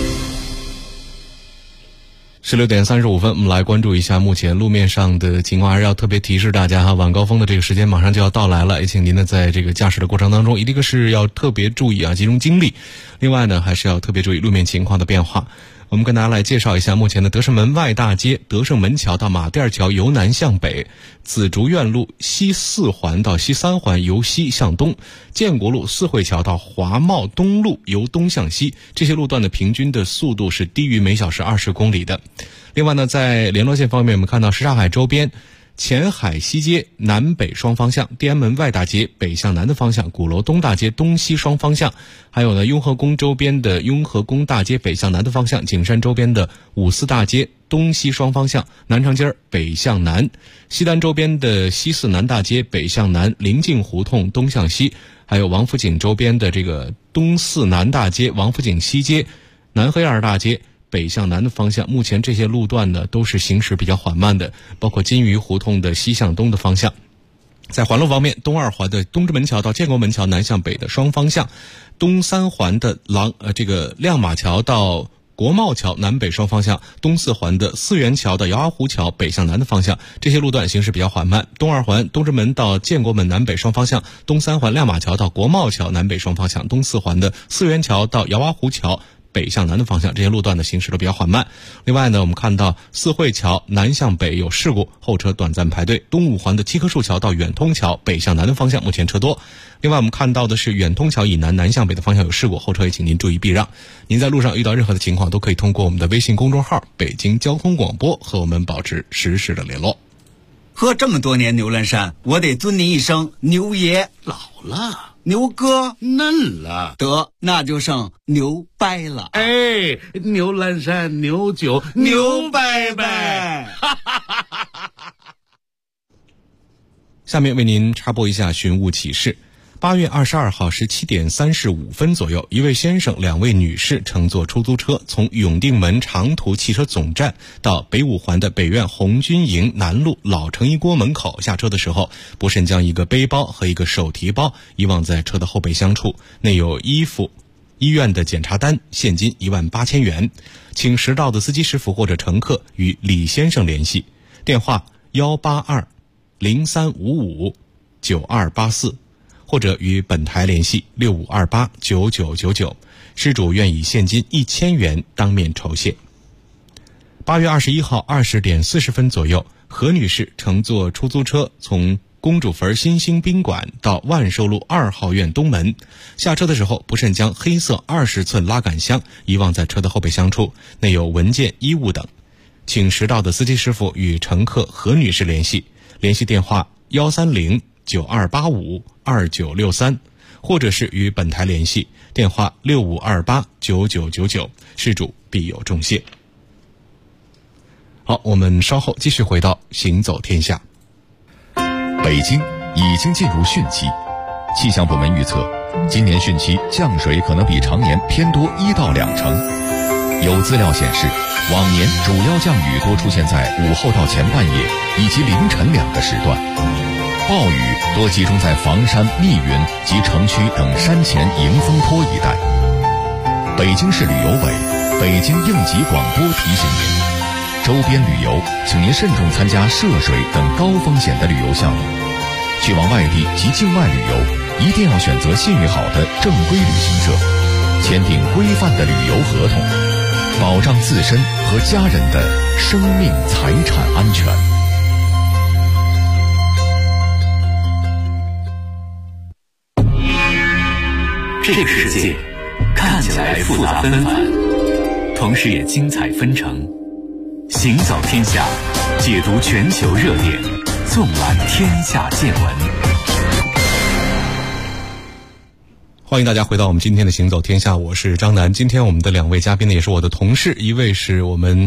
16点35分，我们来关注一下目前路面上的情况，还是要特别提示大家哈，晚高峰的这个时间马上就要到来了，也请您呢在这个驾驶的过程当中，一个是要特别注意啊，集中精力；另外呢，还是要特别注意路面情况的变化。我们跟大家来介绍一下目前的德胜门外大街、德胜门桥到马甸桥由南向北，紫竹院路西4环到西3环由西向东，建国路四惠桥到华茂东路由东向西，这些路段的平均的速度是低于每小时20公里的。另外呢，在联络线方面，我们看到什刹海周边前海西街南北双方向，地安门外大街北向南的方向，鼓楼东大街东西双方向，还有呢雍和宫周边的雍和宫大街北向南的方向，景山周边的五四大街东西双方向，南长街北向南，西单周边的西四南大街北向南，临近胡同东向西，还有王府井周边的这个东四南大街、王府井西街、南黑二大街北向南的方向，目前这些路段呢都是行驶比较缓慢的，包括金鱼胡同的西向东的方向。在环路方面，东2环的东直门桥到建国门桥南向北的双方向，东3环的亮马桥到国贸桥南北双方向，东4环的四元桥到姚阿湖桥北向南的方向，这些路段行驶比较缓慢。东2环东直门到建国门南北双方向，东3环亮马桥到国贸桥南北双方向，东4环的四元桥到姚阿湖桥北向南的方向，这些路段的行驶都比较缓慢。另外呢，我们看到四惠桥南向北有事故，后车短暂排队。东5环的七棵树桥到远通桥北向南的方向目前车多。另外我们看到的是远通桥以南南向北的方向有事故，后车也请您注意避让。您在路上遇到任何的情况，都可以通过我们的微信公众号北京交通广播和我们保持实时的联络。 喝这么多年牛栏山，我得尊您一声牛爷。 老了， 牛哥嫩了， 得那就剩牛掰了。 哎，牛栏山牛酒牛掰掰。 下面为您插播一下寻物启事。8月22号17点35分左右，一位先生、2位女士乘坐出租车从永定门长途汽车总站到北5环的北苑红军营南路老成一锅门口下车的时候，不慎将一个背包和一个手提包遗忘在车的后备箱处，内有衣服、医院的检查单、现金18000元，请拾到的司机师傅或者乘客与李先生联系，电话18203559284，或者与本台联系65289999，失主愿以现金1000元当面酬谢。8月21号20点40分左右，何女士乘坐出租车从公主坟新兴宾馆到万寿路2号院东门，下车的时候不慎将黑色20寸拉杆箱遗忘在车的后备箱处，内有文件、衣物等，请拾到的司机师傅与乘客何女士联系，联系电话13092852963，或者是与本台联系，电话65289999，失主必有重谢。好，我们稍后继续回到行走天下。 北京已经进入汛期，气象部门预测，今年汛期降水可能比常年偏多1到2成。有资料显示，往年主要降雨多出现在午后到前半夜以及凌晨2个时段，暴雨多集中在房山、密云及城区等山前迎风坡一带。北京市旅游委、北京应急广播提醒您， 周边旅游，请您慎重参加涉水等高风险的旅游项目。去往外地及境外旅游，一定要选择信誉好的正规旅行社，签订规范的旅游合同，保障自身和家人的生命财产安全。 这个世界看起来复杂纷繁，同时也精彩纷呈。行走天下，解读全球热点，纵览天下见闻。 欢迎大家回到我们今天的行走天下，我是张楠。今天我们的两位嘉宾呢，也是我的同事，一位是我们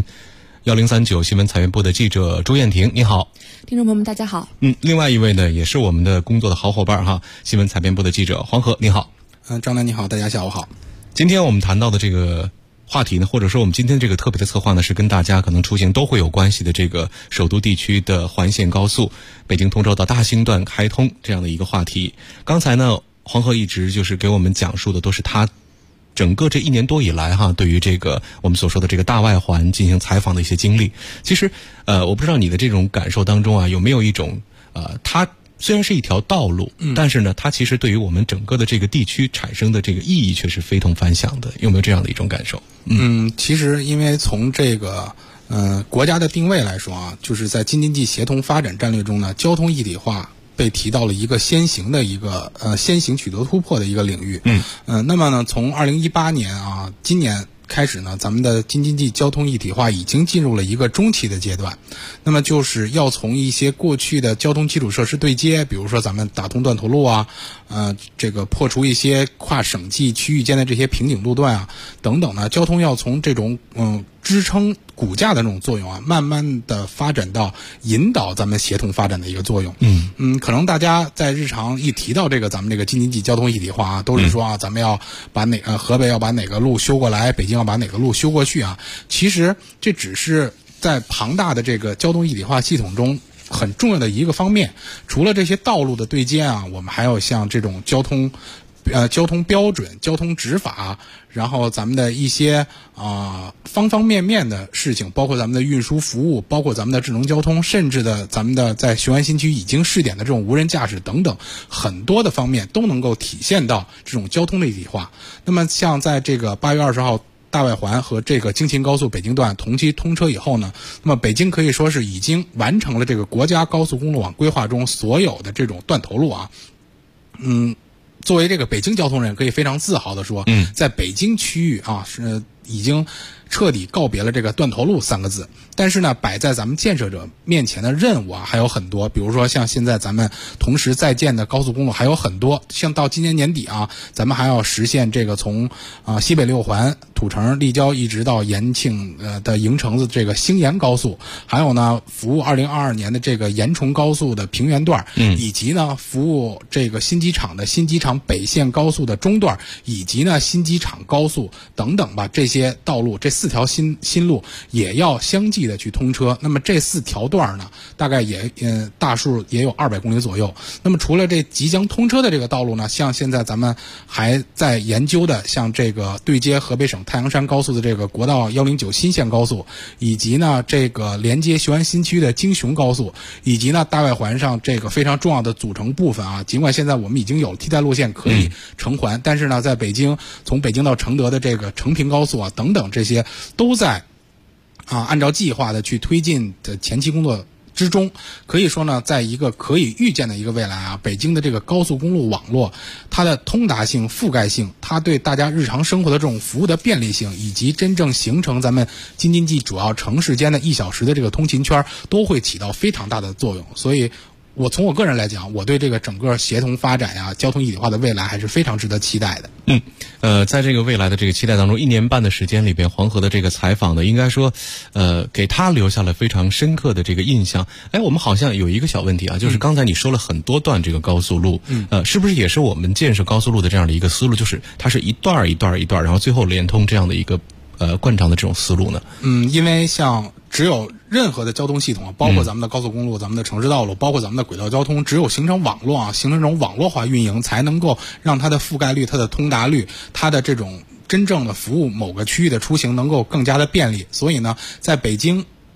1039新闻采编部的记者朱燕婷，你好。 听众朋友们大家好。 另外一位呢，也是我们的工作的好伙伴哈，新闻采编部的记者黄河，你好。 张楠你好，大家下午好。 今天我们谈到的这个话题呢，或者说我们今天这个特别的策划呢，是跟大家可能出行都会有关系的这个首都地区的环线高速北京通州到大兴段开通这样的一个话题。刚才呢，黄河一直就是给我们讲述的都是他整个这1年多以来哈，对于这个我们所说的这个大外环进行采访的一些经历。其实我不知道你的这种感受当中啊，有没有一种它虽然是一条道路，但是呢，它其实对于我们整个的这个地区产生的这个意义却是非同凡响的，有没有这样的一种感受？ 其实因为从这个国家的定位来说啊，就是在京津冀协同发展战略中呢，交通一体化被提到了一个先行的一个先行取得突破的一个领域。那么呢，从2018年啊，今年开始呢，咱们的京津冀交通一体化已经进入了一个中期的阶段。那么就是要从一些过去的交通基础设施对接，比如说咱们打通断头路啊，这个破除一些跨省际区域间的这些瓶颈路段啊等等呢，交通要从这种支撑骨架的这种作用啊，慢慢的发展到引导咱们协同发展的一个作用。可能大家在日常一提到这个咱们这个京津冀交通一体化啊，都是说啊，咱们要把河北要把哪个路修过来，北京要把哪个路修过去啊。其实这只是在庞大的这个交通一体化系统中很重要的一个方面。除了这些道路的对接啊，我们还有像这种交通标准、交通执法，然后咱们的一些方方面面的事情，包括咱们的运输服务，包括咱们的智能交通，甚至的咱们的在雄安新区已经试点的这种无人驾驶等等，很多的方面都能够体现到这种交通的一体化。那么像在这个8月20号大外环和这个京秦高速北京段同期通车以后呢，那么北京可以说是已经完成了这个国家高速公路网规划中所有的这种断头路啊。作为这个北京交通人，可以非常自豪的说，在北京区域啊，是已经彻底告别了这个断头路3个字。但是呢，摆在咱们建设者面前的任务啊还有很多，比如说像现在咱们同时在建的高速公路还有很多，像到今年年底啊，咱们还要实现这个从西北6环土城立交一直到延庆的营城子这个兴延高速，还有呢服务2022年的这个延崇高速的平原段，以及呢服务这个新机场的新机场北线高速的中段，以及呢新机场高速等等吧，这些道路这4条新路也要相继的去通车。那么这4条段呢，大概也大数也有200公里左右。那么除了这即将通车的这个道路呢，像现在咱们还在研究的，像这个对接河北省太阳山高速的这个国道109新线高速，以及呢这个连接雄安新区的京雄高速，以及呢大外环上这个非常重要的组成部分啊，尽管现在我们已经有替代路线可以成环，但是呢在北京从北京到承德的这个成平高速啊等等，这些都在按照计划的去推进的前期工作之中。可以说呢，在一个可以预见的一个未来啊，北京的这个高速公路网络，它的通达性、覆盖性，它对大家日常生活的这种服务的便利性，以及真正形成咱们京津冀主要城市间的1小时的这个通勤圈，都会起到非常大的作用。所以从我个人来讲，我对这个整个协同发展呀、交通一体化的未来还是非常值得期待的。 在这个未来的这个期待当中，1年半的时间里边，黄河的这个采访呢，应该说，给他留下了非常深刻的这个印象。我们好像有一个小问题啊，就是刚才你说了很多段这个高速路，是不是也是我们建设高速路的这样的一个思路，就是它是一段一段一段，然后最后连通这样的一个惯常的这种思路呢？ 因为像只有任何的交通系统啊，包括咱们的高速公路、咱们的城市道路，包括咱们的轨道交通，只有形成网络啊，形成这种网络化运营，才能够让它的覆盖率、它的通达率、它的这种真正的服务某个区域的出行能够更加的便利。所以呢，在北京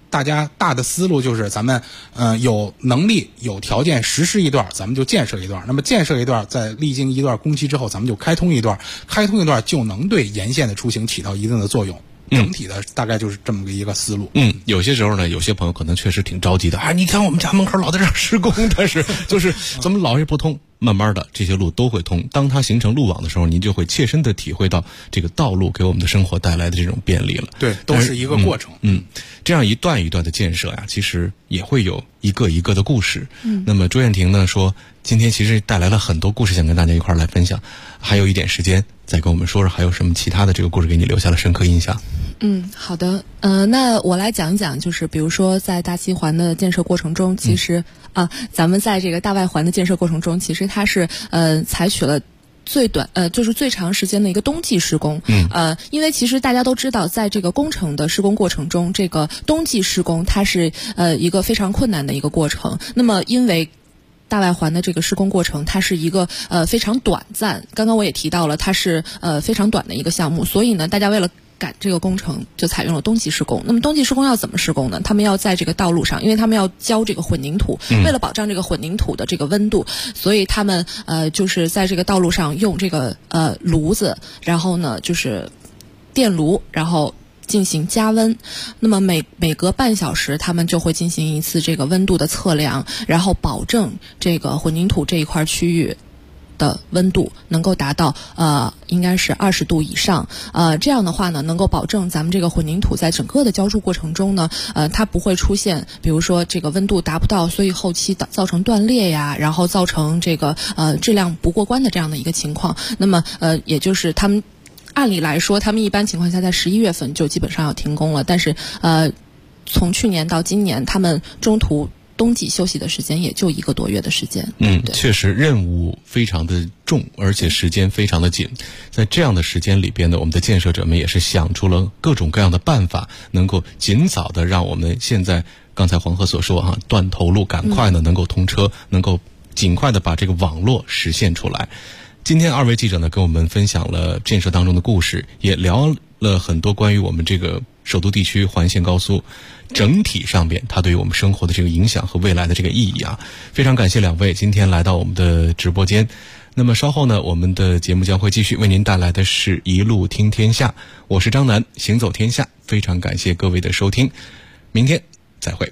大家大的思路就是咱们有能力有条件实施一段，咱们就建设一段，那么建设一段在历经一段工期之后，咱们就开通一段，开通一段就能对沿线的出行起到一定的作用。整体的大概就是这么一个思路。 有些时候呢，有些朋友可能确实挺着急的，你看我们家门口老在这儿施工，但是就是怎么老也不通。慢慢的这些路都会通，当它形成路网的时候，您就会切身的体会到这个道路给我们的生活带来的这种便利了。 对，都是一个过程。 这样一段一段的建设呀，其实也会有一个一个的故事。那么朱燕婷呢说，今天其实带来了很多故事想跟大家一块儿来分享，还有一点时间再跟我们说说还有什么其他的这个故事给你留下了深刻印象。 好的。那我来讲一讲，就是比如说在大西环的建设过程中，其实咱们在这个大外环的建设过程中，其实它是采取了最短就是最长时间的一个冬季施工。因为其实大家都知道，在这个工程的施工过程中，这个冬季施工它是一个非常困难的一个过程。那么因为大外环的这个施工过程，它是一个非常短暂，刚刚我也提到了，它是非常短的一个项目，所以呢，大家为了赶这个工程就采用了冬季施工。那么冬季施工要怎么施工呢？他们要在这个道路上，因为他们要浇这个混凝土，为了保障这个混凝土的这个温度，所以他们就是在这个道路上用这个炉子，然后呢就是电炉，然后进行加温。那么每隔半小时他们就会进行一次这个温度的测量，然后保证这个混凝土这一块区域的温度能够达到应该是20度以上。这样的话呢，能够保证咱们这个混凝土在整个的浇筑过程中呢，它不会出现比如说这个温度达不到，所以后期造成断裂呀，然后造成这个质量不过关的这样的一个情况。那么也就是他们按理来说，他们一般情况下在11月份就基本上要停工了，但是从去年到今年，他们中途冬季休息的时间也就1个多月的时间。 确实任务非常的重，而且时间非常的紧。在这样的时间里边呢，我们的建设者们也是想出了各种各样的办法，能够尽早的让我们现在刚才黄河所说断头路赶快呢能够通车，能够尽快的把这个网络实现出来。今天2位记者呢跟我们分享了建设当中的故事，也聊了很多关于我们这个首都地区环线高速整体上边它对于我们生活的这个影响和未来的这个意义啊。非常感谢2位今天来到我们的直播间。那么稍后呢，我们的节目将会继续为您带来的是一路听天下，我是张楠，行走天下，非常感谢各位的收听，明天再会。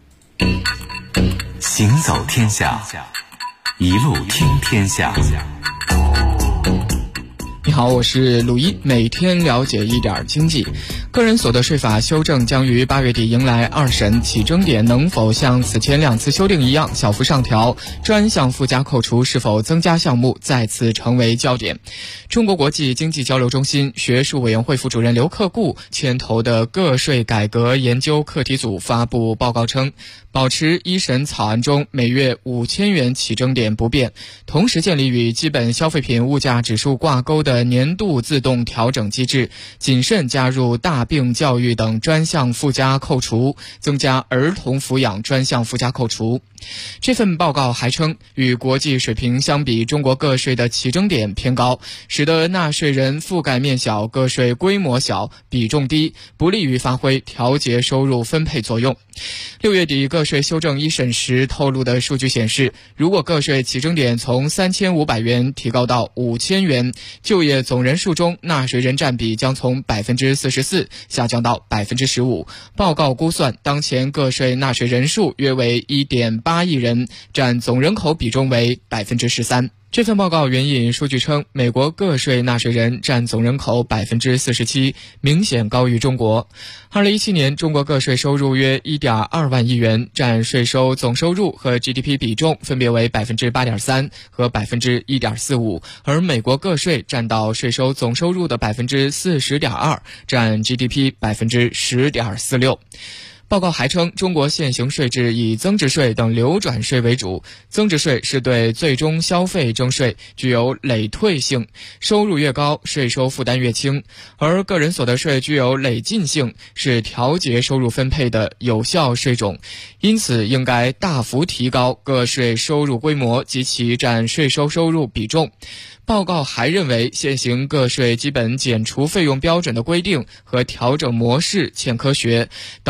行走天下，一路听天下。 你好，我是鲁一，每天了解一点经济。个人所得税法修正将于8月底迎来2审，起征点能否像此前2次修订一样小幅上调，专项附加扣除是否增加项目再次成为焦点。中国国际经济交流中心学术委员会副主任刘克固牵头的个税改革研究课题组发布报告称，保持1审草案中每月5000元起征点不变，同时建立与基本消费品物价指数挂钩的年度自动调整机制，谨慎加入大病教育等专项附加扣除，增加儿童抚养专项附加扣除。这份报告还称，与国际水平相比，中国个税的起征点偏高，使得纳税人覆盖面小，个税规模小，比重低，不利于发挥调节收入分配作用。6月底个税修正1审时透露的数据显示，如果个税起征点从3500元提高到5000元，就业总人数中纳税人占比将从 44% 下降到 15%。 报告估算，当前个税纳税人数约为 1.8亿人，占总人口比重为 13%。这份报告援引数据称，美国个税纳税人占总人口 47%， 明显高于中国。2017年，中国个税收入约 1.2万亿元，占税收总收入和 GDP 比重分别为 8.3% 和 1.45%， 而美国个税占到税收总收入的 40.2%， 占 GDP 10.46%。报告还称，中国现行税制以增值税等流转税为主，增值税是对最终消费征税，具有累退性，收入越高，税收负担越轻；而个人所得税具有累进性，是调节收入分配的有效税种，因此应该大幅提高个税收入规模及其占税收收入比重。报告还认为，现行个税基本减除费用标准的规定和调整模式欠科学，导致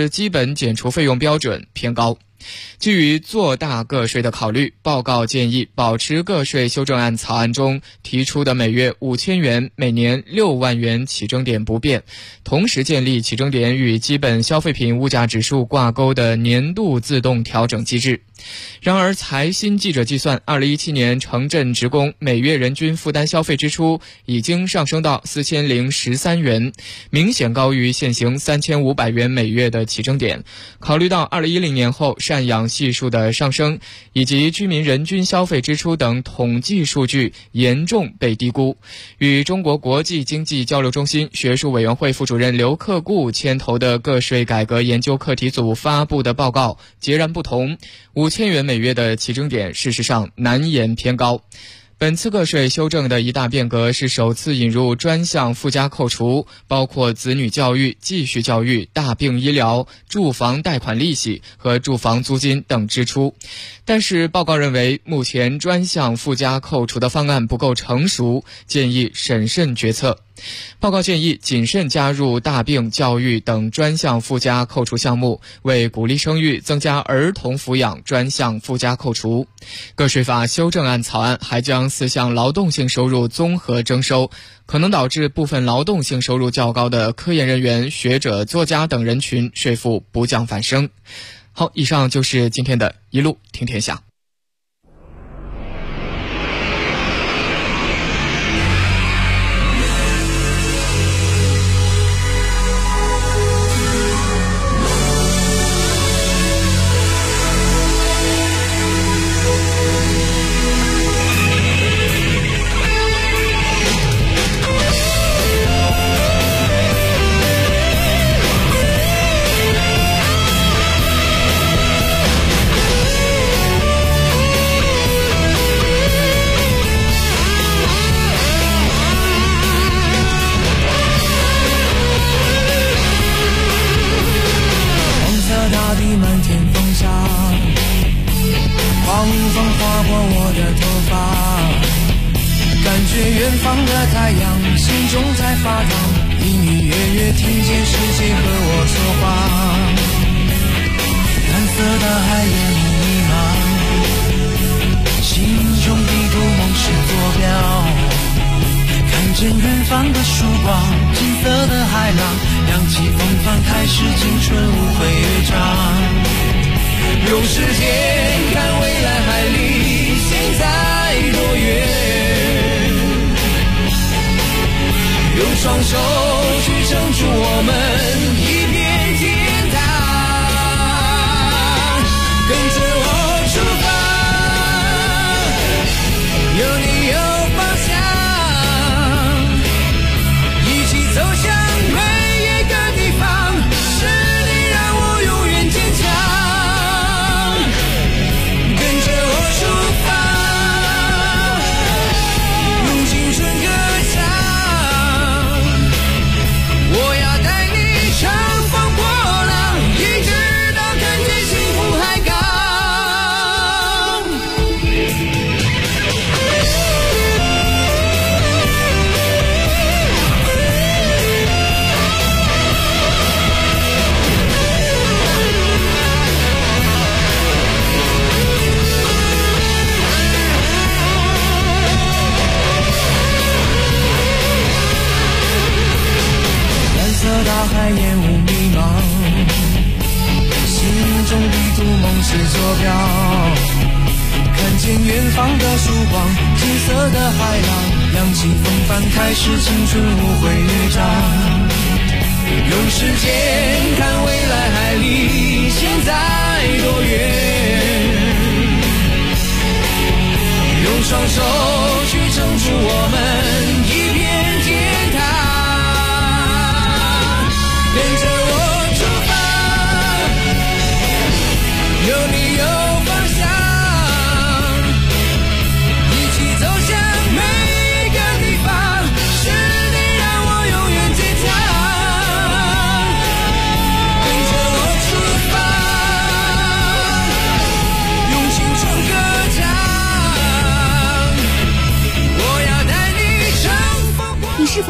基本减除费用标准偏高。基于做大个税的考虑，报告建议保持个税修正案草案中提出的每月5000元、每年6万元起征点不变，同时建立起征点与基本消费品物价指数挂钩的年度自动调整机制。然而，财新记者计算，2017年城镇职工每月人均负担消费支出已经上升到4013元，明显高于现行3500元每月的起征点。考虑到2010年后赡养系数的上升，以及居民人均消费支出等统计数据严重被低估，与中国国际经济交流中心学术委员会副主任刘克固牵头的个税改革研究课题组发布的报告截然不同，5000元每月的起征点事实上难言偏高。本次个税修正的一大变革是首次引入专项附加扣除，包括子女教育、继续教育、大病医疗、住房贷款利息和住房租金等支出。但是报告认为，目前专项附加扣除的方案不够成熟，建议审慎决策。报告建议谨慎加入大病、教育等专项附加扣除项目，为鼓励生育、增加儿童抚养专项附加扣除。个税法修正案草案还将4项劳动性收入综合征收，可能导致部分劳动性收入较高的科研人员、学者、作家等人群税负不降反升。好，以上就是今天的一路听天下。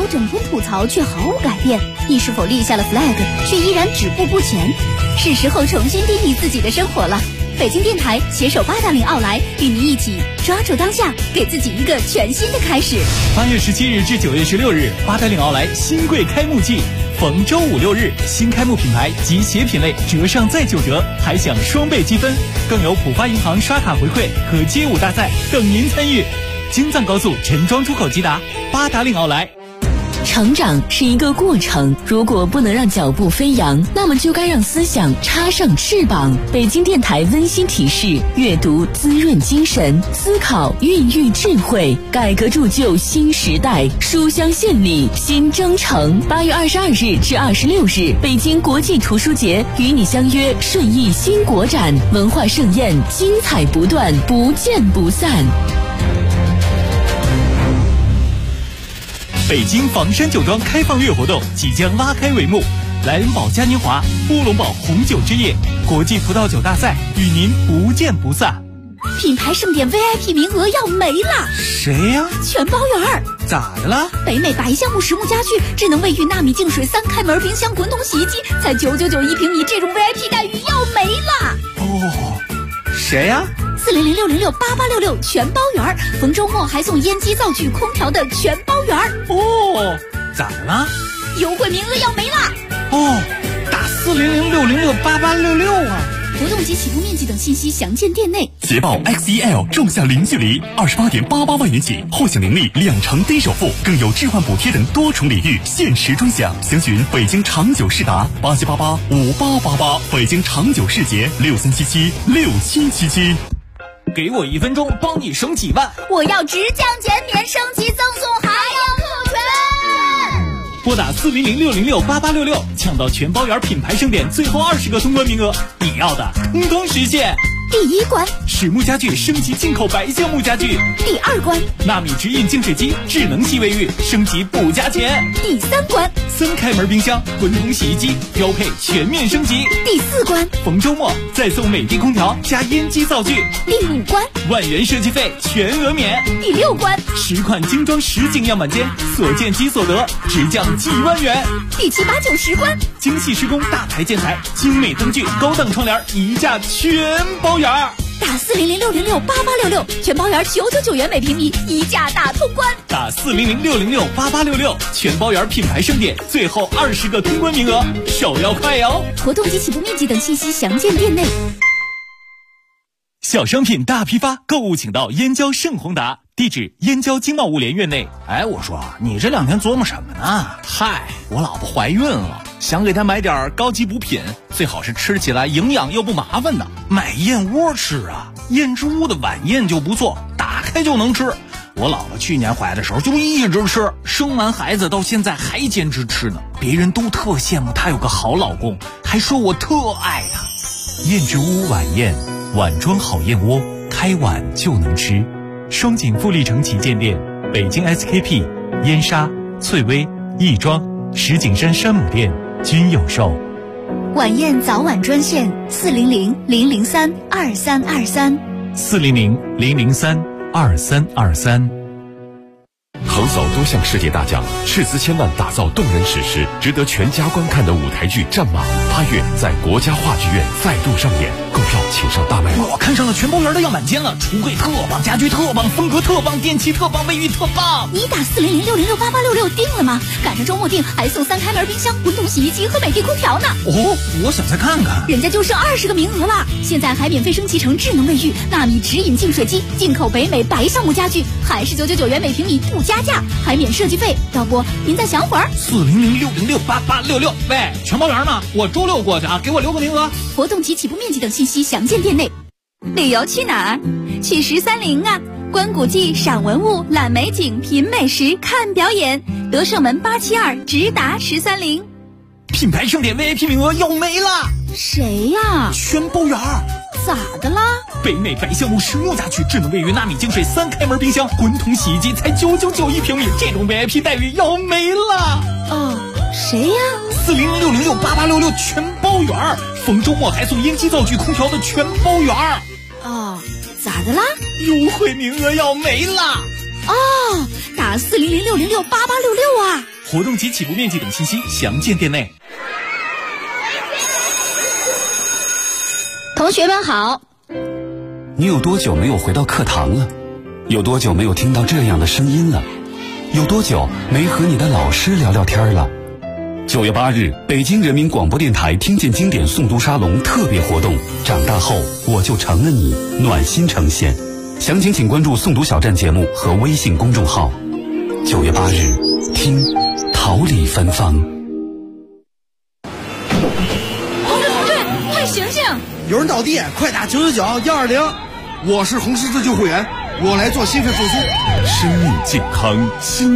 整天吐槽却毫无改变？你是否立下了 flag 却依然止步不前？是时候重新定义自己的生活了。北京电台携手八达岭奥莱，与您一起抓住当下，给自己一个全新的开始。 8月17日至9月16日，八达岭奥莱新柜开幕季，逢周5、6日，新开幕品牌及鞋品类折上再9折，还享双倍积分，更有浦发银行刷卡回馈和街舞大赛等您参与。京藏高速陈庄出口吉达，八达岭奥莱。 成长是一个过程，如果不能让脚步飞扬，那么就该让思想插上翅膀。北京电台温馨提示：阅读滋润精神，思考孕育智慧，改革铸就新时代，书香献礼新征程。8月22日至26日，北京国际图书节与你相约顺义新国展，文化盛宴精彩不断，不见不散。 北京房山酒庄开放月活动即将拉开帷幕，莱恩堡嘉年华、乌龙堡红酒之夜、国际葡萄酒大赛与您不见不散。 品牌盛典 VIP 名额要没了， 谁呀？ 全包圆。 咋的了？ 北美白橡木实木家具、智能卫浴、纳米净水、3开门冰箱、滚筒洗衣机，才999一平米，这种 VIP 待遇要没了。 哦，谁呀 ？400-606-8866全包圆，逢周末还送烟机、灶具、空调的全包圆。 哦，咋的了？ 优惠名额要没了。 哦，打400-606-8866啊！ 活动及起步面积等信息详见店内。 捷豹 XEL 仲夏零距离28.88万元起，后享盈利2成低首付，更有置换补贴等多重礼遇，限时专享。详询北京长久世达87885888，北京长久世捷63776777。 给我1分钟，帮你省几万。 我要直降减免，升级赠送还要特权。 拨打400-606-8866，抢到全包圆品牌盛典最后20个通关名额，你要的通通实现。 第1关， 实木家具升级进口白橡木家具。 第2关， 纳米直饮净水机、智能系卫浴升级不加钱。 第3关 ，3开门冰箱、滚筒洗衣机标配全面升级。 第4关， 逢周末再送美的空调加烟机灶具。 第5关， 万元设计费全额免。 第6关 ，10款精装实景样板间，所见即所得，直降几万元。 第7、8、9、10关， 精细施工大牌建材、精美灯具、高档窗帘一价全包圆。 打400-606-8866，全包圆999元每平米，一价大通关。 打400-606-8866，全包圆品牌盛典最后20个通关名额，手要快哟！ 活动及起步面积等信息详见店内。 小商品大批发，购物请到燕郊盛宏达，地址燕郊经贸物联院内。 哎，我说你这2天琢磨什么呢？ 嗨， 我老婆怀孕了，想给她买点高级补品，最好是吃起来营养又不麻烦的。买燕窝吃啊，燕之屋的晚宴就不错，打开就能吃。我老婆去年怀的时候就一直吃，生完孩子到现在还坚持吃呢，别人都特羡慕她有个好老公，还说我特爱她。 燕之屋晚宴，碗装好燕窝，开碗就能吃。双井富力城旗舰店，北京 SKP、燕莎、翠微、亦庄、石景山山姆店均有售。 晚宴早晚专线400-003-2323。 400-003-2323。 横扫多项世界大奖，斥资千万打造动人史诗，值得全家观看的舞台剧《战马》8月在国家话剧院再度上演，购票请上大麦网。 我看上了全包圆的样板间了，橱柜特棒，家具特棒，风格特棒，电器特棒，卫浴特棒。 你打400-606-8866定了吗？赶上周末订还送3开门冰箱、滚筒洗衣机和美的空调呢。 哦，我想再看看。 人家就剩20个名额了，现在还免费升级成智能卫浴、纳米直饮净水机，进口北美白橡木家具，还是999元每平米不加价，还免设计费，要不您再想会儿。 400-606-8866，喂，全包圆吗？我周6过去啊，给我留个名额。 活动及起步面积等信息详见店内。旅游去哪儿？去13陵啊！观古迹、赏文物、览美景、品美食、看表演。德胜门872直达13陵。 品牌盛典 VIP 名额要没了。 谁呀？ 全包圆。 咋的啦？ 北美白橡木实木家具、智能卫浴、纳米净水、3开门冰箱、滚筒洗衣机才999一平米，这种 VIP 待遇要没了。 哦，谁呀 ？400-606-8866全包圆，逢周末还送烟机、灶具、空调的全包圆。 哦，咋的啦？ 优惠名额要没了。 哦，打400-606-8866啊！ 活动及起步面积等信息详见店内。 同学们好。 你有多久没有回到课堂了？有多久没有听到这样的声音了？有多久没和你的老师聊聊天了？9月8日，北京人民广播电台听见经典诵读沙龙特别活动，长大后我就成了你，暖心呈现。详情请关注诵读小站节目和微信公众号。9月8日，听桃李芬芳。 同志，快醒醒！ 有人倒地，快打999-120。 我是红十字救护员，我来做心肺复苏。 生命健康，心